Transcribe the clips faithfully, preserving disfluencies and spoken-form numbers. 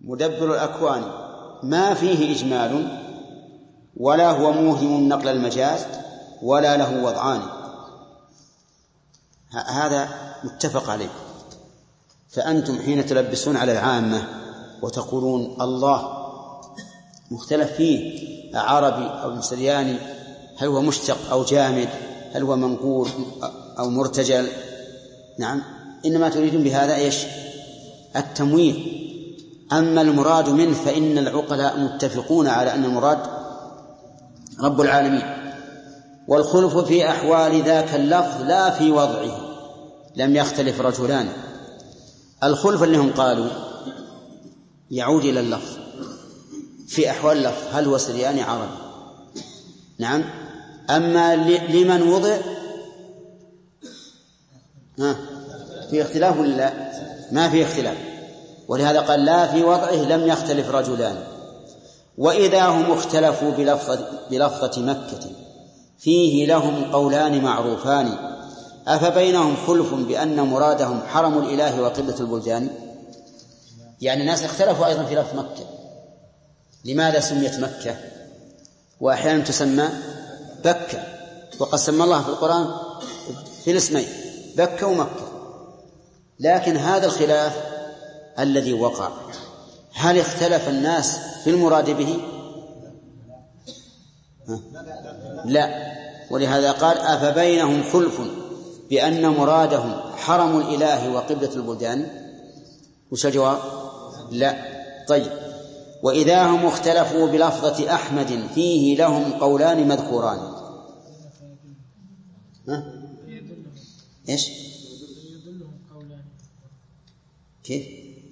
مدبر الأكوان ما فيه إجمال ولا هو موهم نقل المجاز ولا له وضعان، هذا متفق عليه. فأنتم حين تلبسون على العامة وتقولون الله مختلف فيه عربي أو سرياني، هل هو مشتق أو جامد، هل هو منقول أو مرتجل، نعم، إنما تريدون بهذا إيش؟ التمويه. أما المراد منه فإن العقلاء متفقون على أن المراد رب العالمين. والخلف في أحوال ذاك اللفظ لا في وضعه، لم يختلف رجلان. الخلف اللي هم قالوا يعود إلى اللفظ في أحوال اللفظ، هل هو سرياني عربي، نعم. أما لمن وضع ها في اختلاف ولا لا؟ ما في اختلاف، ولهذا قال لا في وضعه لم يختلف رجلان. وإذا هم اختلفوا بلفظة, بلفظة مكة فيه لهم قولان معروفان أفبينهم خلف بأن مرادهم حرم الإله وقبلة البلدان. يعني الناس اختلفوا أيضا في لفظ مكة، لماذا سميت مكة وأحيانا تسمى بكة، وقد سمى الله في القرآن في الاسمين بكة ومكة. لكن هذا الخلاف الذي وقع، هل اختلف الناس في المراد به؟ لا. ولهذا قال أفبينهم خلف بأن مرادهم حرم الإله وقبلة البلدان. وش الجواب؟ لا. طيب، وإذا هم اختلفوا بلفظة أحمد فيه لهم قولان مذكوران. ها؟ إيش؟ كيف؟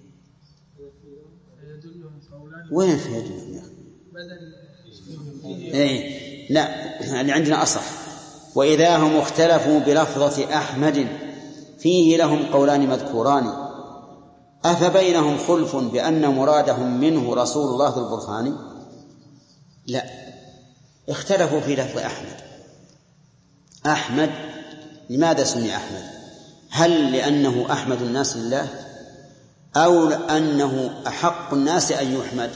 وين في يدلهم يا أخي؟ إيه لا، اللي عندنا أصح. وإذا هم اختلفوا بلفظة أحمد فيه لهم قولان مذكوران أفبينهم خلف بأن مرادهم منه رسول الله ذو البرهان. لا، اختلفوا في لفظ أحمد. أحمد لماذا سمي أحمد؟ هل لأنه أحمد الناس لله أو لأنه أحق الناس أن يحمد؟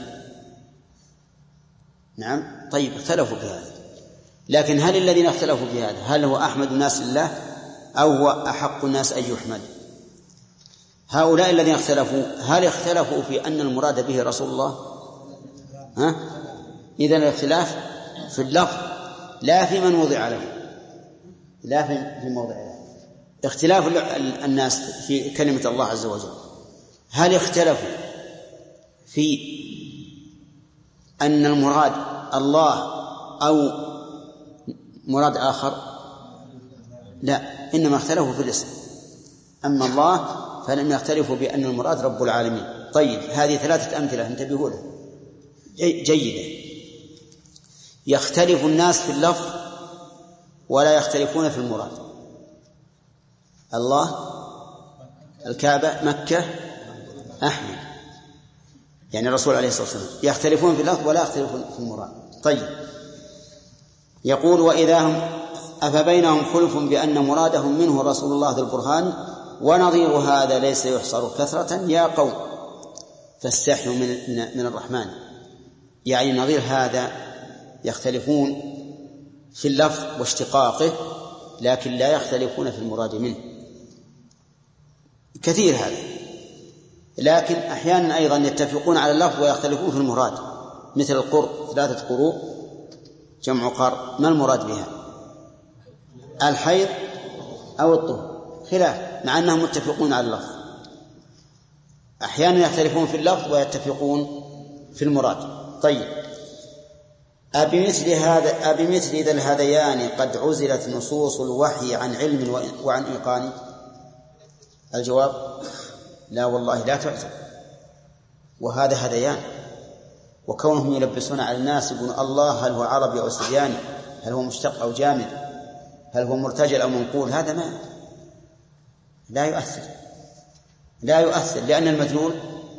نعم. طيب، اختلفوا في هذا، لكن هل الذين اختلفوا في هذا هل هو أحمد الناس لله أو هو أحق الناس أن يحمد؟ هؤلاء الذين اختلفوا هل اختلفوا في أن المراد به رسول الله؟ ها؟ إذن الاختلاف في اللفظ لا في من وضع له، لا في موضع له. اختلاف الناس في كلمة الله عز وجل، هل اختلفوا في أن المراد الله أو مراد آخر؟ لا، إنما اختلفوا في الاسم. أما الله فلم يختلفوا بأن المراد رب العالمين. طيب، هذه ثلاثة أمثلة انتبهوا لها جيدة. يختلف الناس في اللفظ ولا يختلفون في المراد. الله، الكعبة، مكة، أحمد، يعني الرسول عليه الصلاة والسلام، يختلفون في اللفظ ولا يختلفون في المراد. طيب، يقول وإذا هم أفبينهم خلف بأن مرادهم منه رسول الله ذو البرهان ونظير هذا ليس يحصر كثرة يا قوم فاستحيوا من, من الرحمن. يعني نظير هذا يختلفون في اللفظ واشتقاقه لكن لا يختلفون في المراد منه. كثير هذا، لكن أحيانا أيضا يتفقون على اللفظ ويختلفون في المراد، مثل القرء، ثلاثة قروء جمع قرء، ما المراد بها؟ الحيض أو الطهر، خلاف، مع أنهم متفقون على اللفظ. أحيانا يختلفون في اللفظ ويتفقون في المراد. طيب، أبمثل هذا أبمثل ذا الهذيان قد عزلت نصوص الوحي عن علم وعن إيقان؟ الجواب لا والله لا تعزل، وهذا هذيان. وكونهم يلبسون على الناس يقولون الله هل هو عربي أو سرياني، هل هو مشتق أو جامد، هل هو مرتجل أو منقول، هذا ما لا يؤثر لا يؤثر لأن المدلول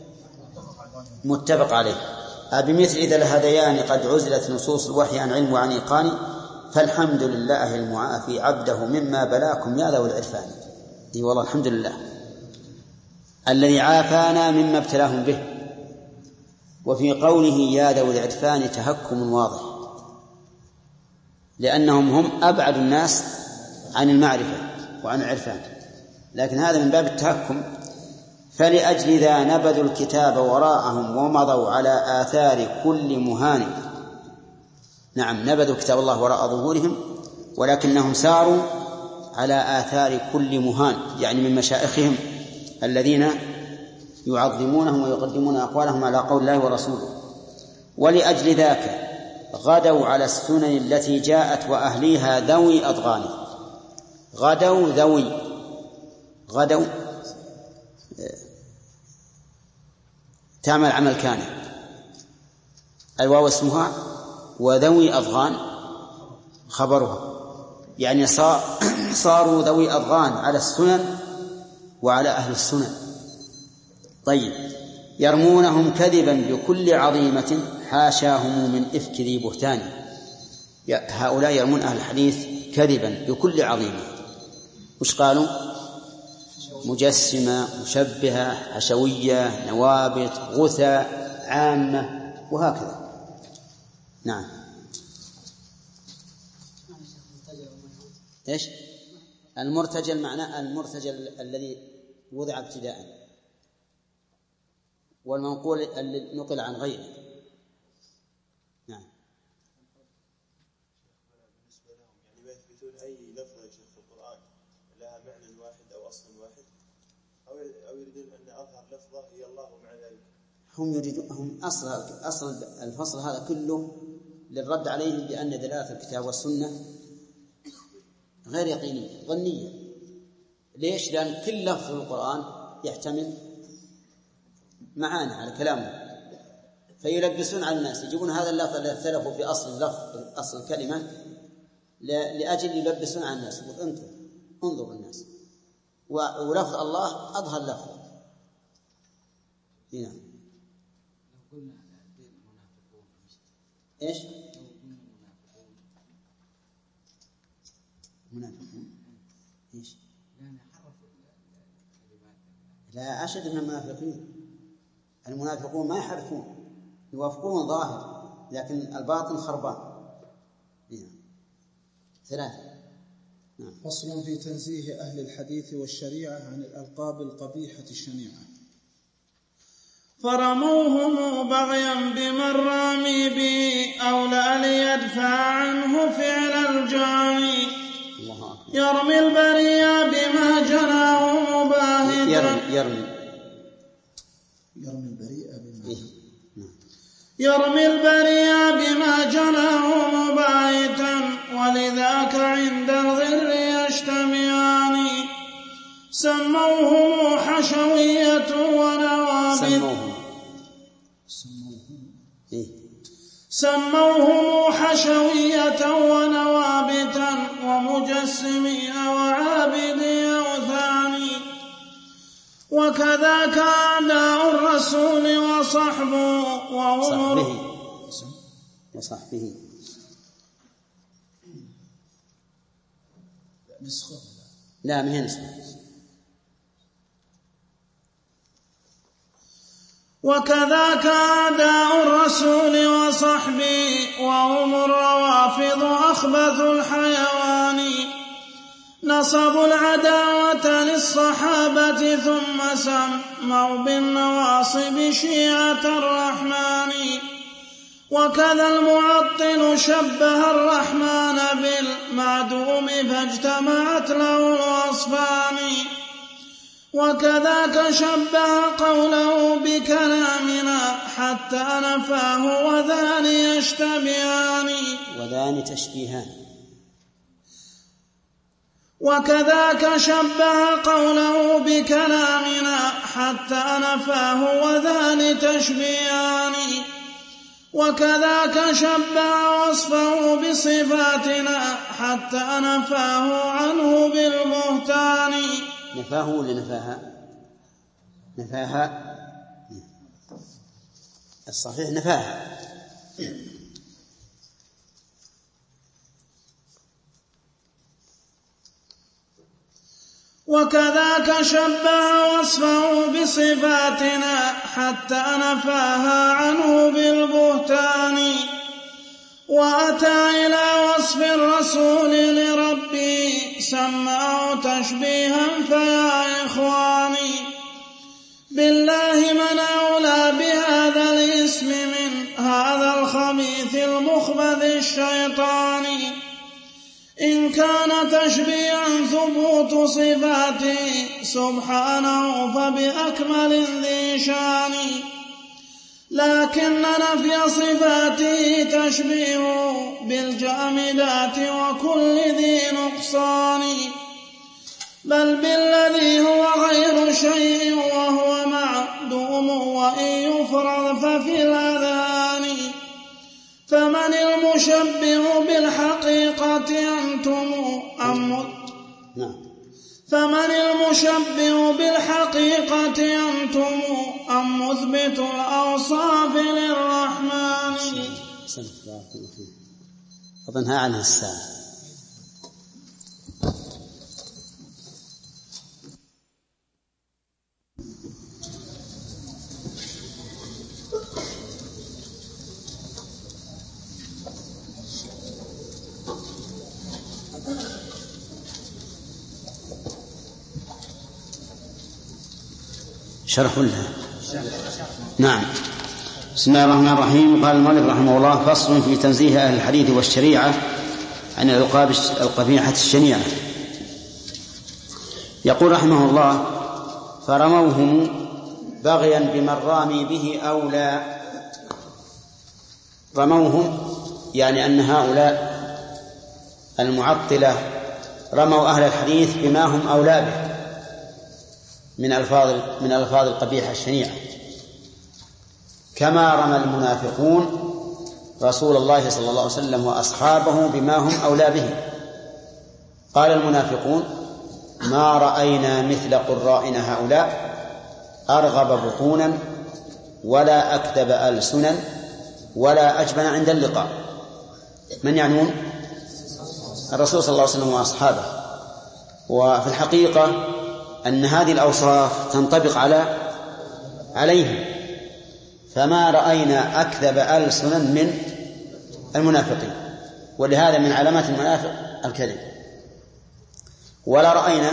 متفق عليه. بمثل إذا الهذيان قد عزلت نصوص الوحي عن علم وعن إيقان فالحمد لله المعافي عبده مما بلاكم يا ذوي العرفان. دي والله الحمد لله الذي عافانا مما ابتلاهم به. وفي قوله يا ذوي العرفان تهكم واضح، لأنهم هم أبعد الناس عن المعرفة وعن العرفان، لكن هذا من باب التهكم. فلأجل ذا نبذوا الكتاب وراءهم ومضوا على آثار كل مهان. نعم، نبذوا كتاب الله وراء ظهورهم، ولكنهم ساروا على آثار كل مهان، يعني من مشائخهم الذين يعظمونهم ويقدمون أقوالهم على قول الله ورسوله. ولأجل ذاك غدوا على السنن التي جاءت وأهليها ذوي أضغان. غدوا ذوي، غدوا تعمل عمل كان، الواو اسمها، وذوي أضغان خبرها، يعني صاروا ذوي أضغان على السنن وعلى أهل السنن. طيب، يرمونهم كذبا بكل عظيمة حاشاهم من إفك ذي بهتان. هؤلاء يرمون أهل الحديث كذبا بكل عظيمة. وش قالوا؟ مجسمة، مشبهة، حشوية، نوابت، غثى، عامة، وهكذا. نعم. إيش المرتجل؟ معناه المرتجل الذي وضع ابتداء، والمنقول الذي نقل عن غيره. نعم. بالنسبة لهم يعني ما يثبتون أي لفظة في القرآن لها معنى واحد أو أصل واحد، أو يريدون أن أظهر لفظة هي الله ومع ذلك هم يريدون هم أصل أصل الفصل هذا كله للرد عليهم بأن دلالة الكتاب والسنة غير يقينية، ظنية. ليش؟ لأن كل لفظ في القرآن يحتمل معاني على كلامه، فيلبسون على الناس، يجيبون هذا اللفظ الذي اختلفوا في أصل اللفظ، أصل الكلمة، لأجل يلبسون على الناس. أنتم انظروا الناس، ولفظ الله أظهر لفظ. هنا إيش؟ منافقون إيش؟ لا أشد من المنافقين. المنافقون ما يحرفون، يوافقون ظاهر، لكن الباطن خربان. ثلاثة. نعم. فصل في تنزيه أهل الحديث والشريعة عن الألقاب القبيحة الشنيعة. فرموهم بغيا بمن رامي به أولى ليدفع عنه فعل الجاني. يرمي البريا بما جناه مباهتا. يرمي يرمي يرمي البريء بما يرمي البريا بما جناه مباهتا، ولذاك عند الغر يجتمعان. سموهم حشوية ونوابت سموهم حشوية ونوابتا ومجسمين وعابدي أوثان. وكذاك أعداء الرسول وصحبه وصحبه وصحبه لا ما هي نسخة. وكذاك أعداء الرسول وصحبه وهم الروافض أخبث الحيوان. نصبوا العداوة للصحابة ثم سموا بالنواصب شيعة الرحمن. وكذا المعطل شبه الرحمن بالمعدوم فاجتمعت له الوصفان. وكذاك شبه قوله بكلامنا حتى نفاه وذان يشتبهان. وذان تشبيهان. وكذاك شبه قوله بكلامنا حتى نفاه وذان تشبيهان. وكذاك شبه وصفه بصفاتنا حتى نفاه عنه بالبهتان. نفاه ولا نفاها؟ نفاها الصحيح، نفاها. وكذاك شبه وصفه بصفاتنا حتى نفاها عنه بالبهتان وأتى إلى وصف الرسول لربي سماه تشبيها فيا إخواني بالله من أولى بهذا الاسم من هذا الخبيث المخبث الشيطاني إن كان تشبيها ثبوت صفاته سبحانه فبأكمل ذي شان لكن نفي صفاته تشبيه بالجامدات وكل ذي نقصان بل بالذي هو غير شيء وهو معدوم وإن يفرض ففي الأذهان فمن المشبه بالحقيقة أنتم أم فمن المشبه بالحقيقة أنتم أم مثبت الأوصاف للرحمن أظنها عنها الساعة. شرح لها. نعم. بسم الله الرحمن الرحيم. قال المؤلف رحمه الله: فصل في تنزيه أهل الحديث والشريعة عن الألقاب القبيحة الشنيعة. يقول رحمه الله: فرموهم بغيا بمن رامي به أو لا. رموهم يعني أن هؤلاء المعطلة رموا أهل الحديث بما هم أولى به من ألفاظ من ألفاظ القبيحة الشنيعة، كما رمى المنافقون رسول الله صلى الله عليه وسلم وأصحابه بما هم أولى به. قال المنافقون: ما رأينا مثل قرائنا هؤلاء أرغب بطونا ولا أكذب ألسنا ولا أجبن عند اللقاء. من يعنون؟ الرسول صلى الله عليه وسلم وأصحابه. وفي الحقيقة أن هذه الأوصاف تنطبق على عليهم، فما رأينا أكذب ألسنا من المنافقين، ولهذا من علامات المنافق الكذب. ولا رأينا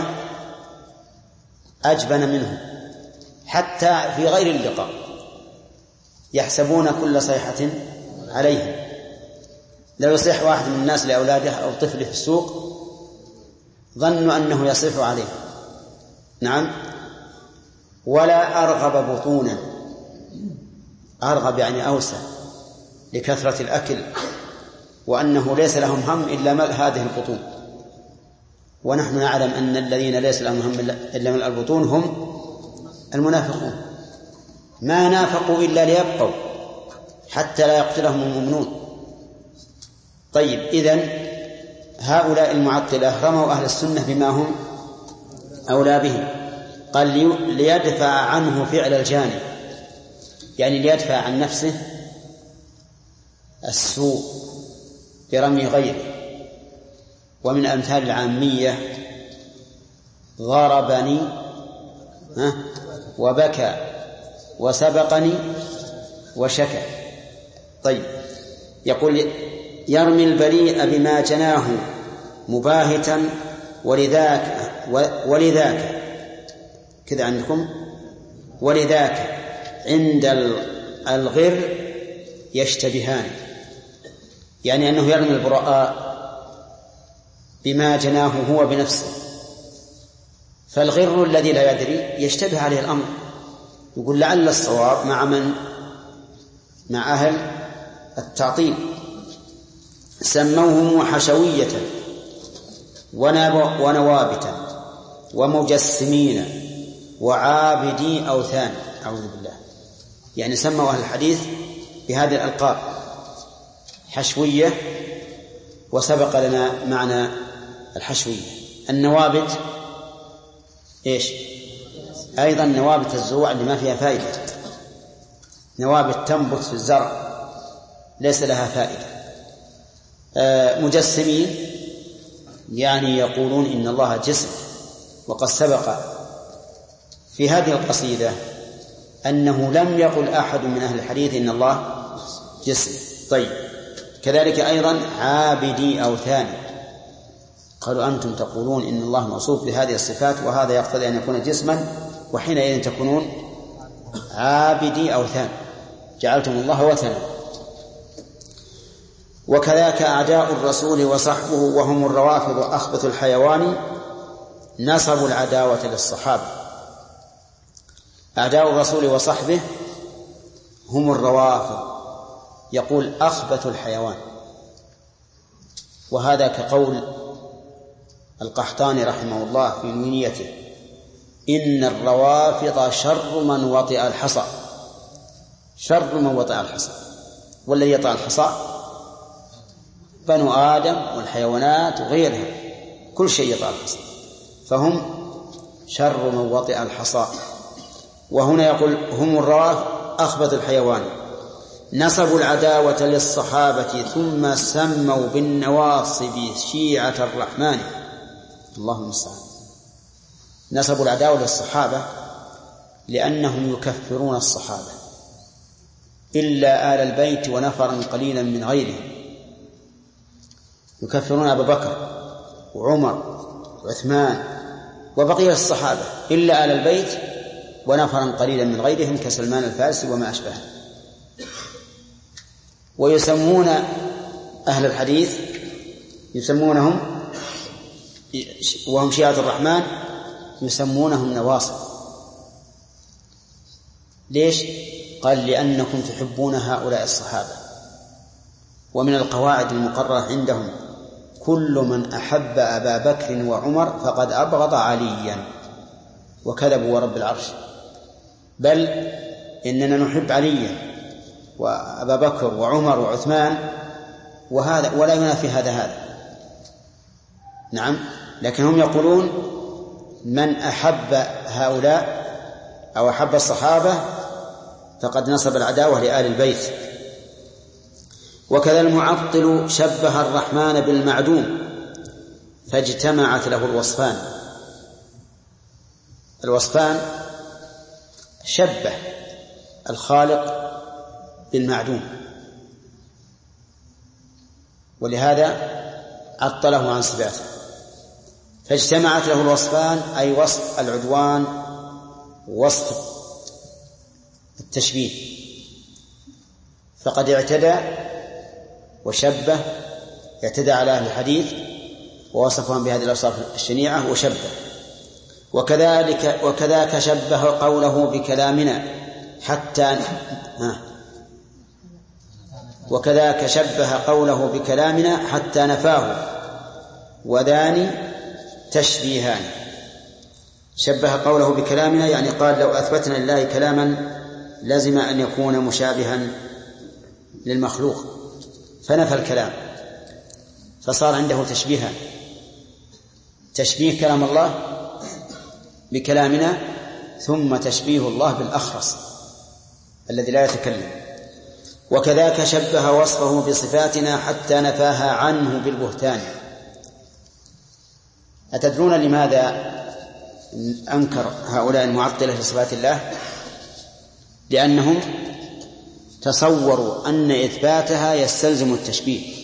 أجبن منهم حتى في غير اللقاء يحسبون كل صيحة عليهم. لو يصيح واحد من الناس لأولاده أو طفله في السوق ظنوا أنه يصيح عليه. نعم. ولا أرغب بطونا، أرغب يعني أوسع لكثرة الأكل، وأنه ليس لهم هم إلا ملء هذه البطون. ونحن نعلم أن الذين ليس لهم هم إلا ملء البطون هم المنافقون، ما نافقوا إلا ليبقوا حتى لا يقتلهم المؤمنون. طيب، إذن هؤلاء المعطلة رموا أهل السنة بما هم أولى به. قال: ليدفع عنه فعل الجانب، يعني ليدفع عن نفسه السوء برمي غيره. ومن أمثال العامية: ضربني وبكى وسبقني وشكى. طيب، يقول: يرمي البريء بما جناه مباهتا ولذاك ولذاك كذا عندكم ولذاك عند الغر يشتبهان، يعني أنه يرمي البراء بما جناه هو بنفسه، فالغر الذي لا يدري يشتبه عليه الأمر، يقول لعل الصواب مع من مع أهل التعطيل. سموهم حشوية ونوابتا ومجسمين وعابدي أوثان، أعوذ بالله. يعني سموا أهل الحديث بهذه الألقاب: حشوية، وسبق لنا معنى الحشوية. النوابت إيش؟ أيضا نوابت الزروع اللي ما فيها فائدة، نوابت تنبت في الزرع ليس لها فائدة. مجسمين يعني يقولون إن الله جسم وقد سبق في هذه القصيدة أنه لم يقل أحد من أهل الحديث إن الله جسم. طيب، كذلك أيضا عابدي أوثان، قالوا أنتم تقولون إن الله موصوف بهذه الصفات وهذا يقتضي أن يكون جسما، وحينئذ تكونون عابدي أوثان، جعلتم الله وثنا. وكذاك أعداء الرسول وصحبه وهم الروافض أخبث الحيوان نصبوا العداوة للصحابة. أعداء الرسول وصحبه هم الروافض، يقول أخبث الحيوان، وهذا كقول القحطاني رحمه الله في نونيته: إن الروافض شر من وطئ الحصى. شر من وطئ الحصى، والذي يطأ الحصى بنو آدم والحيوانات وغيرها، كل شيء يطأ الحصى، فهم شر من وطئ الحصى. وهنا يقول هم الروافض أخبث الحيوان نصبوا العداوة للصحابة ثم سموا بالنواصب شيعة الرحمن. اللهم المستعان. نصبوا العداوة للصحابة لأنهم يكفرون الصحابة إلا آل البيت ونفرا قليلا من غيرهم، يكفرون أبا بكر وعمر وعثمان وبقية الصحابة إلا آل البيت ونفرا قليلا من غيرهم كسلمان الفارسي وما أشبهه. ويسمون أهل الحديث يسمونهم وهم شيعة الرحمن يسمونهم نواصب. ليش؟ قال لأنكم تحبون هؤلاء الصحابة. ومن القواعد المقررة عندهم كل من أحب أبا بكر وعمر فقد أبغض عليا، وكذبوا ورب العرش، بل إننا نحب عليا وأبا بكر وعمر وعثمان، وهذا ولا ينافي هذا هذا. نعم، لكن هم يقولون من أحب هؤلاء أو أحب الصحابة فقد نصب العداوة لآل البيت. وكذا المعطل شبه الرحمن بالمعدوم فاجتمعت له الوصفان. الوصفان شبه الخالق بالمعدوم، ولهذا عطله عن صفاته. فاجتمعت له الوصفان أي وصف العدوان ووصف التشبيه، فقد اعتدى وشبه، اعتدى على أهل الحديث ووصفهم بهذه الأوصاف الشنيعة وشبه. وكذلك وكذاك شبه قوله بكلامنا حتى وكذاك شبه قوله بكلامنا حتى نفاه، وذان تشبيهان. شبه قوله بكلامنا يعني قال لو أثبتنا لله كلاما لازم أن يكون مشابها للمخلوق، فنفى الكلام فصار عنده تشبيها، تشبيه كلام الله بكلامنا ثم تشبيه الله بالأخرس الذي لا يتكلم. وكذاك شبه وصفه بصفاتنا حتى نفاها عنه بالبهتان. أتدرون لماذا أنكر هؤلاء المعطلة لصفات الله؟ لأنهم تصوروا أن إثباتها يستلزم التشبيه،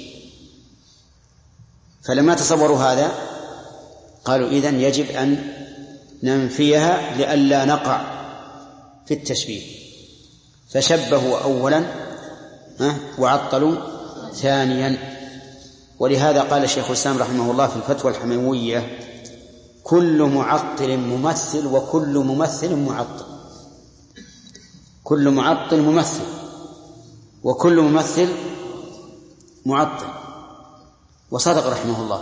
فلما تصوروا هذا قالوا إذن يجب أن ننفيها لئلا نقع في التشبيه، فشبهوا أولا وعطلوا ثانيا. ولهذا قال شيخ الإسلام رحمه الله في الفتوى الحموية: كل معطل ممثل وكل ممثل معطل. كل معطل ممثل وكل ممثل معطل. وصدق رحمه الله.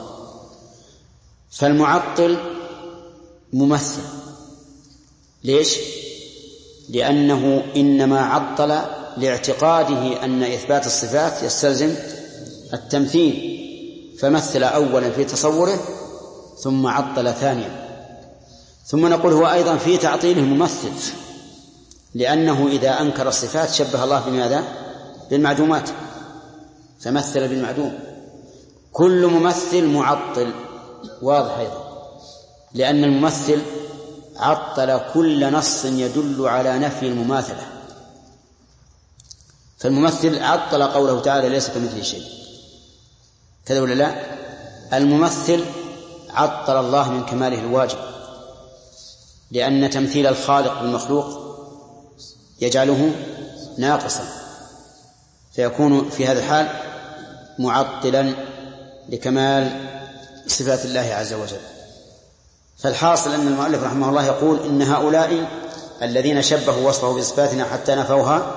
فالمعطل ممثل. ليش؟ لأنه إنما عطل لاعتقاده أن إثبات الصفات يستلزم التمثيل، فمثل أولا في تصوره ثم عطل ثانيا. ثم نقول هو أيضا في تعطيله ممثل، لأنه إذا أنكر الصفات شبه الله بماذا؟ بالمعدومات، فمثل بالمعدوم. كل ممثل معطل، واضح أيضا. لأن الممثل عطل كل نص يدل على نفي المماثلة، فالممثل عطل قوله تعالى ليس كمثله شيء، كذا ولا لا؟ الممثل عطل الله من كماله الواجب، لأن تمثيل الخالق بالمخلوق يجعله ناقصا، فيكون في هذا الحال معطلا لكمال صفات الله عز وجل. فالحاصل أن المؤلف رحمه الله يقول إن هؤلاء الذين شبهوا وصفه بصفاتنا حتى نفوها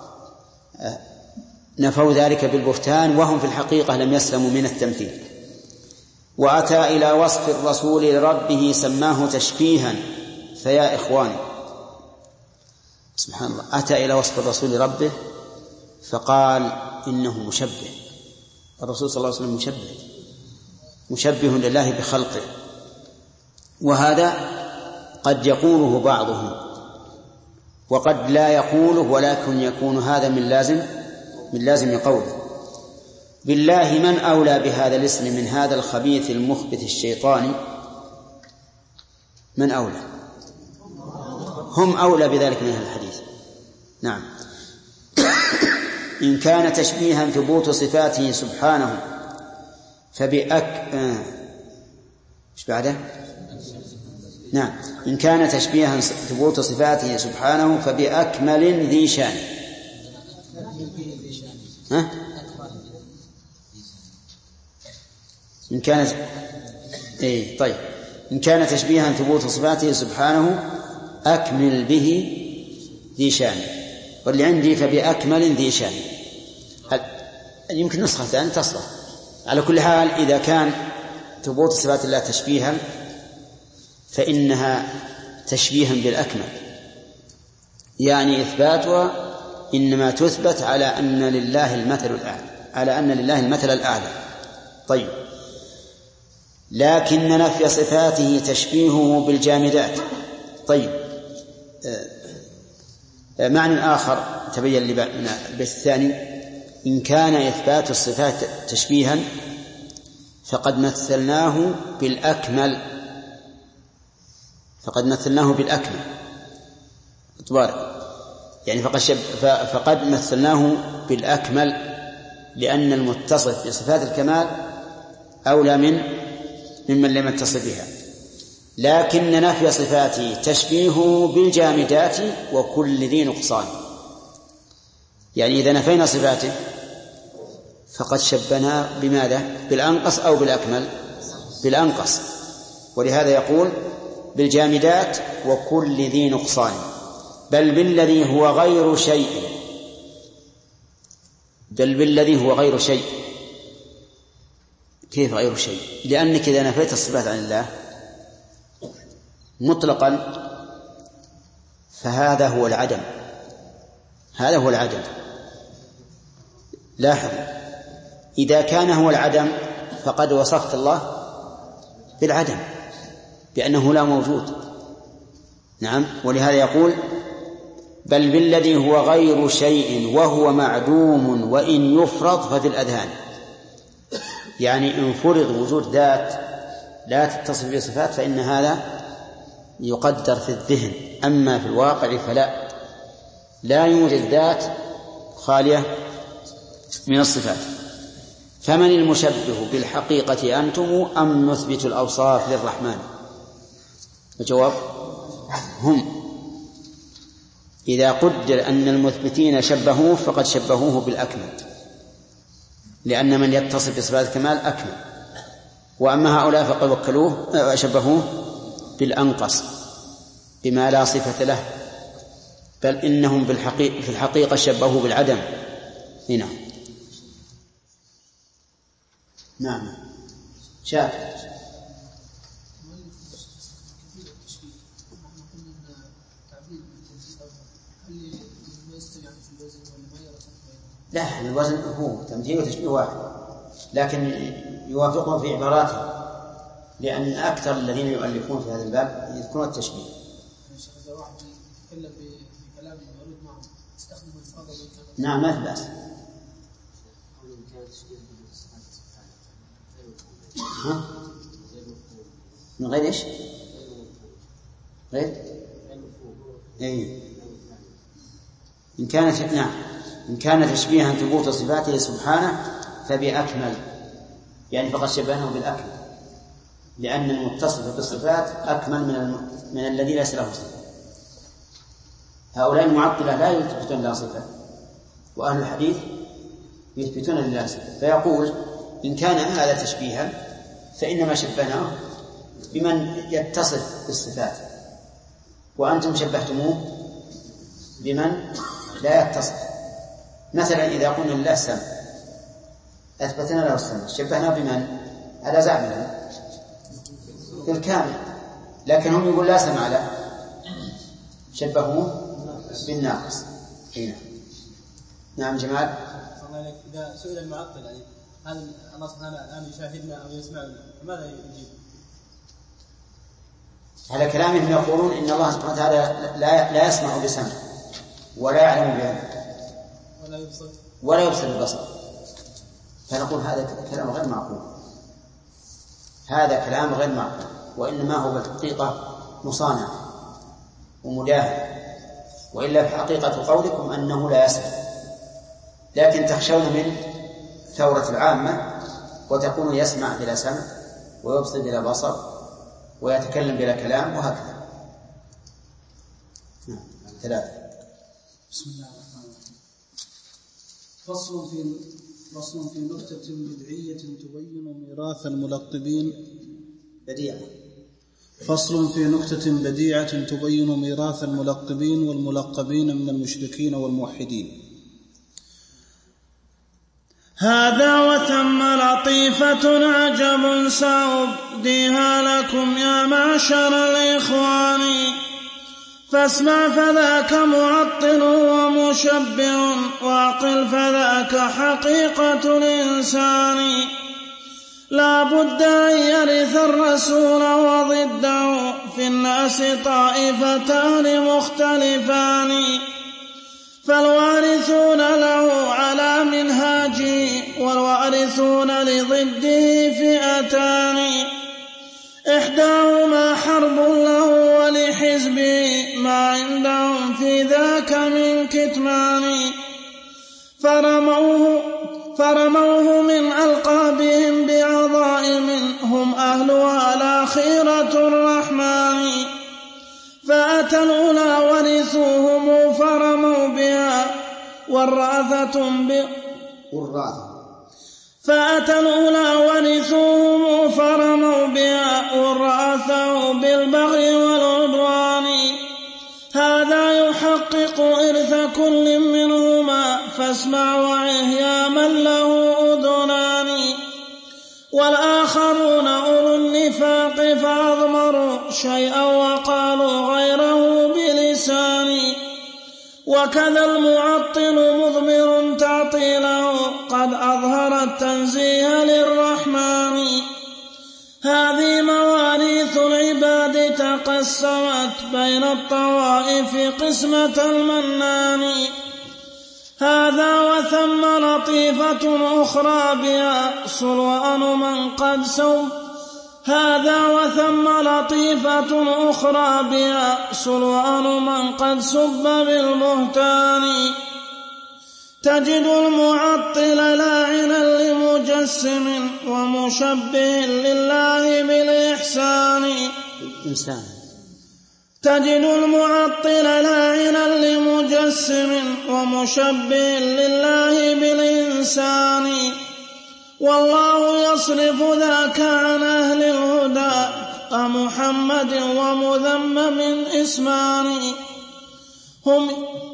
نفوا ذلك بالبهتان، وهم في الحقيقة لم يسلموا من التمثيل. وأتى إلى وصف الرسول لربه سماه تشبيها، فيا إخواني سبحان الله، أتى إلى وصف الرسول لربه فقال إنه مشبه. الرسول صلى الله عليه وسلم مشبه مشبه لله بخلقه، وهذا قد يقوله بعضهم وقد لا يقوله، ولكن يكون هذا من لازم من لازم قوله. بالله من أولى بهذا الاسم من هذا الخبيث المخبث الشيطاني؟ من أولى؟ هم أولى بذلك من أهل الحديث. نعم. إن كان تشبيها ثبوت صفاته سبحانه فبأك آه. إيش بعده؟ نعم. إن كان تشبيها ثبوت صفاته سبحانه فبأكمل ذي شان. ها؟ إن كانت إيه طيب إن كان تشبيها ثبوت صفاته سبحانه أكمل به ذي شان، واللي عندي فبأكمل ذي شان. يمكن نسخة ثانية تصلح. على كل حال إذا كان ثبوت صفات الله تشبيها فإنها تشبيها بالأكمل، يعني إثباتها إنما تثبت على أن لله المثل الأعلى على أن لله المثل الأعلى. طيب، لكن نفي صفاته تشبيهه بالجامدات. طيب، معنى آخر تبين لي بالثاني: إن كان إثبات الصفات تشبيها فقد مثلناه بالأكمل فقد مثلناه بالأكمل تبارك يعني فقد, شب فقد مثلناه بالأكمل، لأن المتصف بصفات الكمال أولى من ممن لم يتصف بها. لكن نفي صفاته تشبيهه بالجامدات وكل ذي نقصان، يعني إذا نفينا صفاته فقد شبنا بماذا؟ بالأنقص أو بالأكمل؟ بالأنقص. ولهذا يقول بالجامدات وكل ذي نقصان، بل بالذي هو غير شيء بل بالذي هو غير شيء. كيف غير شيء؟ لأنك إذا نفيت الصفات عن الله مطلقا فهذا هو العدم هذا هو العدم. لاحظ، إذا كان هو العدم فقد وصفت الله بالعدم بأنه لا موجود. نعم. ولهذا يقول بل بالذي هو غير شيء وهو معدوم وإن يفرض ففي الأذهان، يعني إن فرض وجود ذات لا تتصف بصفات فإن هذا يقدر في الذهن، أما في الواقع فلا لا يوجد ذات خالية من الصفات. فمن المشبه بالحقيقة أنتم أم نثبت الأوصاف للرحمن؟ الجواب هم. إذا قدر أن المثبتين شبهوه فقد شبهوه بالأكمل، لأن من يتصف بصفات الكمال أكمل، وأما هؤلاء فقد وكلوه شبهوه بالأنقص بما لا صفة له، بل إنهم بالحقيقة في الحقيقة شبهوه بالعدم. هنا نعم شاف لا، الوزن هو تمثيل وتشبيه واحد، لكن يوافقهم في عباراته، لأن أكثر الذين يؤلفون في هذا الباب يذكرون التشبيه. إذا واحد يتكلم بكلام يريد معه يستخدم الفاظ. نعم ما في بأس. ها؟ من غير إيش؟ غير إيه؟ إن كانت نعم إن كان تشبيها ثبوت صفاته سبحانه فبأكمل، يعني فقد شبهناه بالأكمل، لأن المتصف بالصفات أكمل من الم... من الذي ليس له صفة. هؤلاء المعطلة لا يثبتون لا صفة، وأهل الحديث يثبتون لله صفة. فيقول إن كان هذا تشبيها فإنما شبهناه بمن يتصف بالصفات، وأنتم شبهتموه بمن لا يتصف. مثلا إذا قلنا لله السمع أثبتنا له السمع، شبهناه بمن؟ على زعمهم بالكامل، لكن هم يقول لا سمع له، شبهوه بالناقص. هنا نعم جمال. إذا سئل المعطل يعني هل الله سبحانه الآن يشاهدنا أو يسمعنا فماذا يجيب؟ على كلامهم يقولون إن الله سبحانه وتعالى لا لا يسمع بسمع ولا يعلم بعلم ولا يبصر ولا يبصر ببصر. فنقول هذا كلام غير معقول، هذا كلام غير معقول، وإنما هو بالحقيقة مصانع ومداهن، وإلا في حقيقة قولكم أنه لا يسمع، لكن تخشون من ثورة العامة وتكون يسمع بلا سمع ويبصر بلا بصر ويتكلم بلا كلام وهكذا. ثلاثة. بسم الله الرحمن الرحيم. فصل في فصل في نكتة بدعية تبين ميراث الملقبين بديعة. فصل في نكتة بديعة تبين ميراث الملقبين والملقبين من المشركين والموحدين. هذا وثم لطيفة عجب سأبديها لكم يا معشر الإخوان، فاسمع فذاك معطل ومشبه، واعقل فذاك حقيقة الإنسان. لا بد أن يرث الرسول وضده في الناس طائفتان مختلفان، فالوارثون له على منهاجه والوارثون لضده فئتان، إحداهما حرب له ولحزبه ما عندهم في ذاك من كتمان، فرموه, فرموه من ألقابهم بعظائم هم أهلها الأخيرة الرحمن، فأتى الأولى ورثوهم فرموا بها والرأثة ب... فأتى الأولى ورثوهم فرموا بها والرأثة بالبغي والعدوان، هذا يحقق إرث كل منهما فاسمع وعه يا من له أذنان، والآخرون أولو النفاق فأضمروا شيئا وقالوا غيره بلسان، وكذا المعطل مضمر تعطيله قد أظهر التنزيه للرحمن. هذه مواريث العباد تقسمت بين الطوائف قسمة المنان، هذا وثم لطيفة أخرى بها صلوان من قد سوف هذا وثم لطيفة أخرى بها صلوان من قد سب بالبهتان، تجد المعطل لاعنا لمجسم ومشبه لله بالإحسان، تجد المعطل لاعنا لمجسم ومشبه لله بالإنسان، والله يصرف ذاك عن أهل الهدى كمحمد ومذمم اسمان هم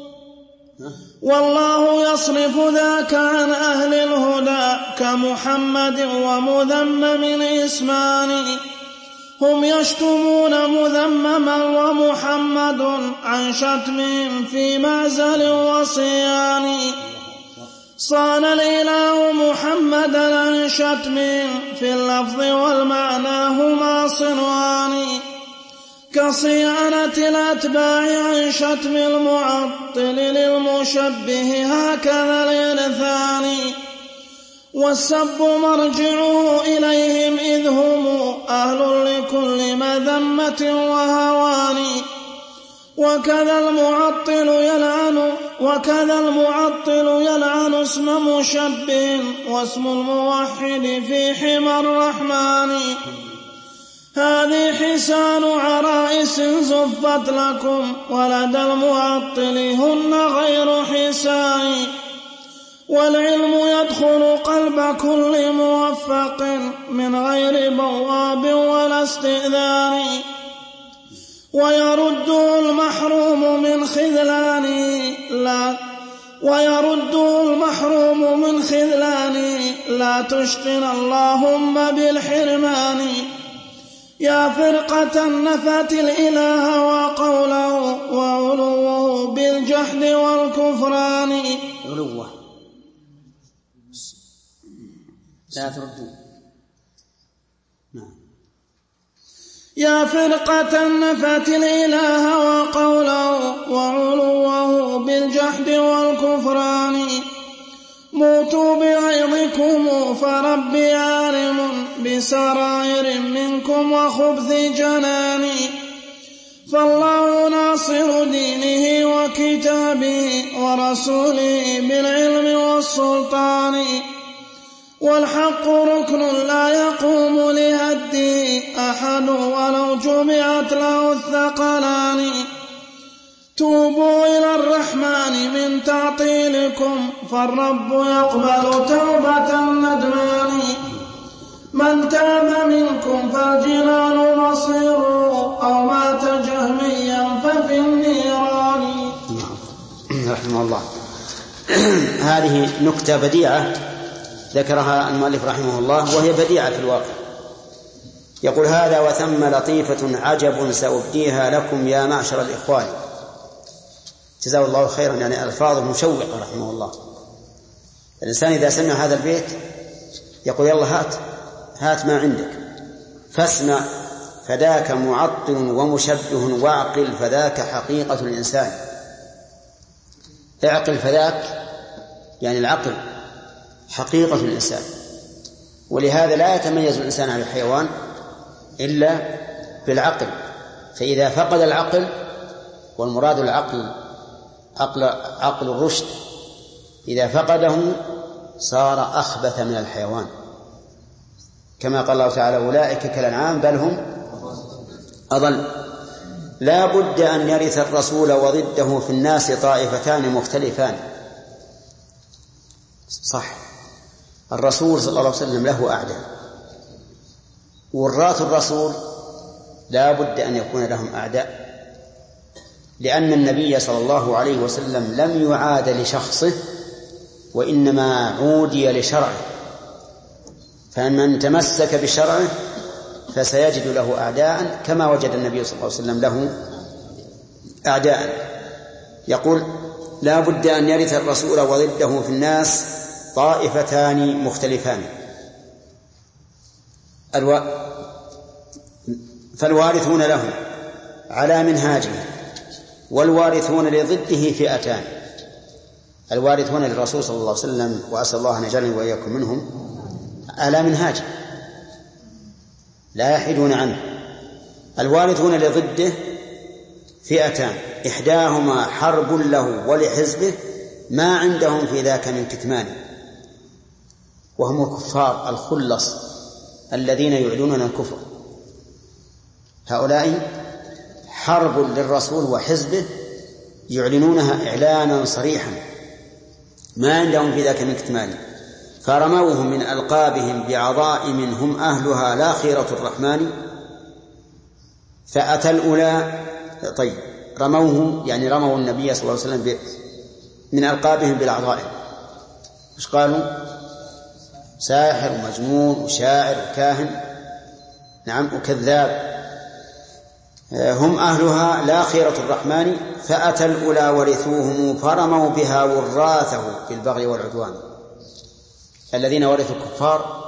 والله يصرف ذاك عن أهل الهدى كمحمد ومذمم اسمان، هم يشتمون مذمما ومحمد عن شتمهم في معزل وصيان، صان الإله محمدا عن شتمهم في اللفظ والمعنى هما صنوان، كصيانة الأتباع عن شتم المعطل للمشبه هكذا الإرثان، والسب مرجعه إليهم إذ هم أهل لكل مذمة وهوان. وكذا المعطل يلعن وكذا المعطل يلعن اسم مشبه واسم الموحد في حمى الرحمن. هذه حسان عرائس زفت لكم ولدى المعطل هن غير حسان. والعلم يدخل قلب كل موفق من غير بواب ولا استئذان. ويرده المحروم من خذلان لا ويرده المحروم من خذلان لا تشقنا اللهم بالحرمان. يا فرقة نفت الإله وقوله وعلوه بالجحد والكفران. علوه لا تردون. نعم. يا فرقة نفت الإله وقوله وعلوه بالجحد والكفران. موتوا بغيظكم فربي عالم بسرائر منكم وخبث جنان. فالله ناصر دينه وكتابه ورسوله بالعلم والسلطان. والحق ركن لا يقوم لهده أحد ولو جمعت له الثقلان. توبوا إلى الرحمن من تعطيلكم فالرب يقبل توبة الندمان. من تاب منكم فالجنان مصيره أو مات جهميا ففي النيران. رحمه الله. هذه نكتة بديعة ذكرها المؤلف رحمه الله وهي بديعة في الواقع. يقول: هذا وثم لطيفة عجب سأبديها لكم يا معشر الإخوان. جزاه الله خيرا، يعني ألفاظه مشوقة رحمه الله. الإنسان إذا سمع هذا البيت يقول: يلا هات هات ما عندك فاسمع، فذاك معطل ومشبه، واعقل فذاك حقيقة الإنسان. اعقل فذاك يعني العقل حقيقة الإنسان. ولهذا لا يتميز الإنسان عن الحيوان إلا بالعقل. فإذا فقد العقل، والمراد العقل عقل, عقل الرشد، إذا فقده صار أخبث من الحيوان، كما قال الله تعالى: أولئك كالأنعام بل هم أضل. لا بد أن يرث الرسول وضده في الناس طائفتان مختلفان. صح، الرسول صلى الله عليه وسلم له أعداء، وراث الرسول لا بد أن يكون لهم أعداء، لأن النبي صلى الله عليه وسلم لم يعاد لشخصه وإنما عودي لشرعه. فمن تمسك بشرعه فسيجد له أعداء كما وجد النبي صلى الله عليه وسلم له أعداء. يقول: لا بد أن يرث الرسول وضده في الناس طائفتان مختلفان. الو... فالوارثون له على منهاجه، والوارثون لضده فئتان. الوارثون للرسول صلى الله عليه وسلم، وأسأل الله أن يجعلني وإياكم منهم، على منهاجه لا يحيدون عنه. الوارثون لضده فئتان، إحداهما حرب له ولحزبه ما عندهم في ذاك من كتمان، وهم الكفار الخلص الذين يعلنون الكفر. هؤلاء حرب للرسول وحزبه يعلنونها إعلانا صريحا، ما عندهم في ذاك من كتمان. فرموهم من ألقابهم بعظائم هم أهلها لا خيرة الرحمن. فأتى الأولى طيب رموه يعني رموا النبي صلى الله عليه وسلم من ألقابهم بالعظائم. مش قالوا؟ ساحر ومجنون وشاعر وكاهن، نعم، وكذاب. هم أهلها لا خيرة الرحمن. فأتى الأولى ورثوهم فرموا بها وراثه بالبغي والعدوان. الذين ورثوا الكفار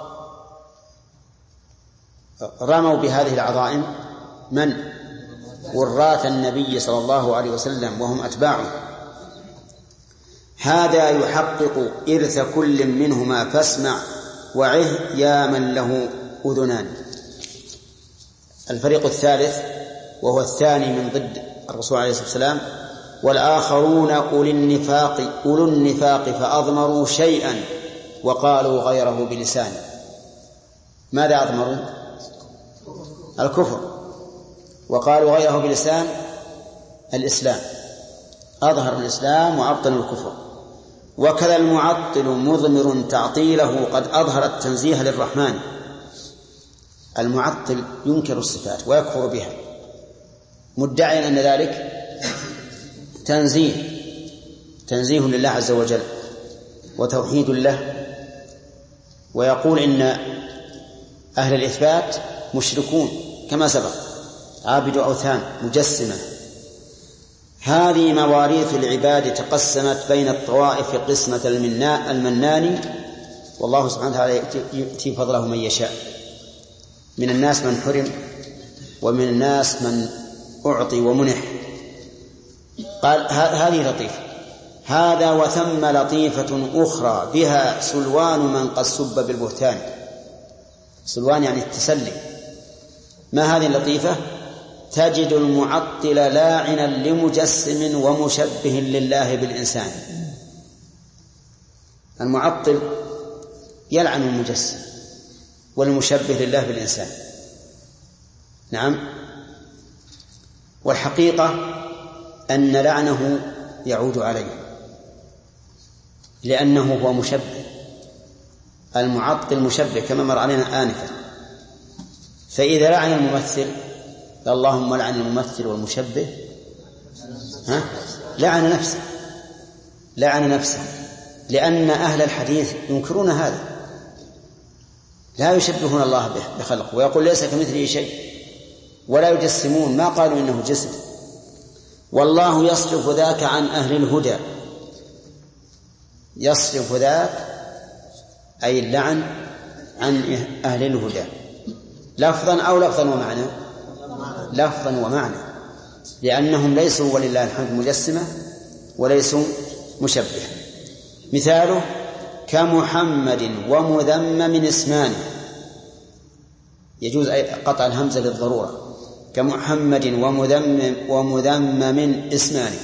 رموا بهذه العظائم من؟ وراث النبي صلى الله عليه وسلم وهم أتباعه. هذا يحقق إرث كل منهما فاسمع وعه يا من له أذنان. الفريق الثالث وهو الثاني من ضد الرسول عليه الصلاة والسلام: والآخرون أولي النفاق أولو النفاق فأضمروا شيئا وقالوا غيره بلسان. ماذا أضمروا؟ الكفر. وقالوا غيره بلسان الإسلام، أظهر الإسلام وأبطن الكفر. وكذا المعطل مضمر تعطيله قد أظهر التنزيه للرحمن. المعطل ينكر الصفات ويكفر بها مدعيا أن ذلك تنزيه تنزيه لله عز وجل وتوحيد له، ويقول إن أهل الإثبات مشركون كما سبق، عابد أوثان، مجسمة. هذه مواريث العباد تقسمت بين الطوائف قسمة المنان، والله سبحانه وتعالى يؤتي فضله من يشاء. من الناس من حرم ومن الناس من أعطي ومنح. قال هذه لطيفة. هذا وثم لطيفة أخرى بها سلوان من قد سب بالبهتان. سلوان يعني التسلي. ما هذه اللطيفة؟ تجد المعطل لاعنا لمجسم ومشبه لله بالإنسان. المعطل يلعن المجسم والمشبه لله بالإنسان. نعم. والحقيقة أن لعنه يعود عليه لأنه هو مشبه. المعطل مشبه كما مر علينا آنفا. فإذا لعن الممثل اللهم لعن الممثل والمشبه ها؟ لعن نفسه لعن نفسه لأن أهل الحديث ينكرون هذا، لا يشبهون الله بخلقه، ويقول ليس كمثله شيء، ولا يجسمون، ما قالوا إنه جسم. والله يصرف ذاك عن أهل الهدى. يصرف ذاك أي اللعن عن أهل الهدى لفظا أو لفظا ومعنى لفظا ومعنى لأنهم ليسوا ولله الحمد مجسمة وليسوا مشبه. مثاله كمحمد ومذمم اسمان، يجوز قطع الهمزة للضرورة. كمحمد ومذمم ومذمم اسمان،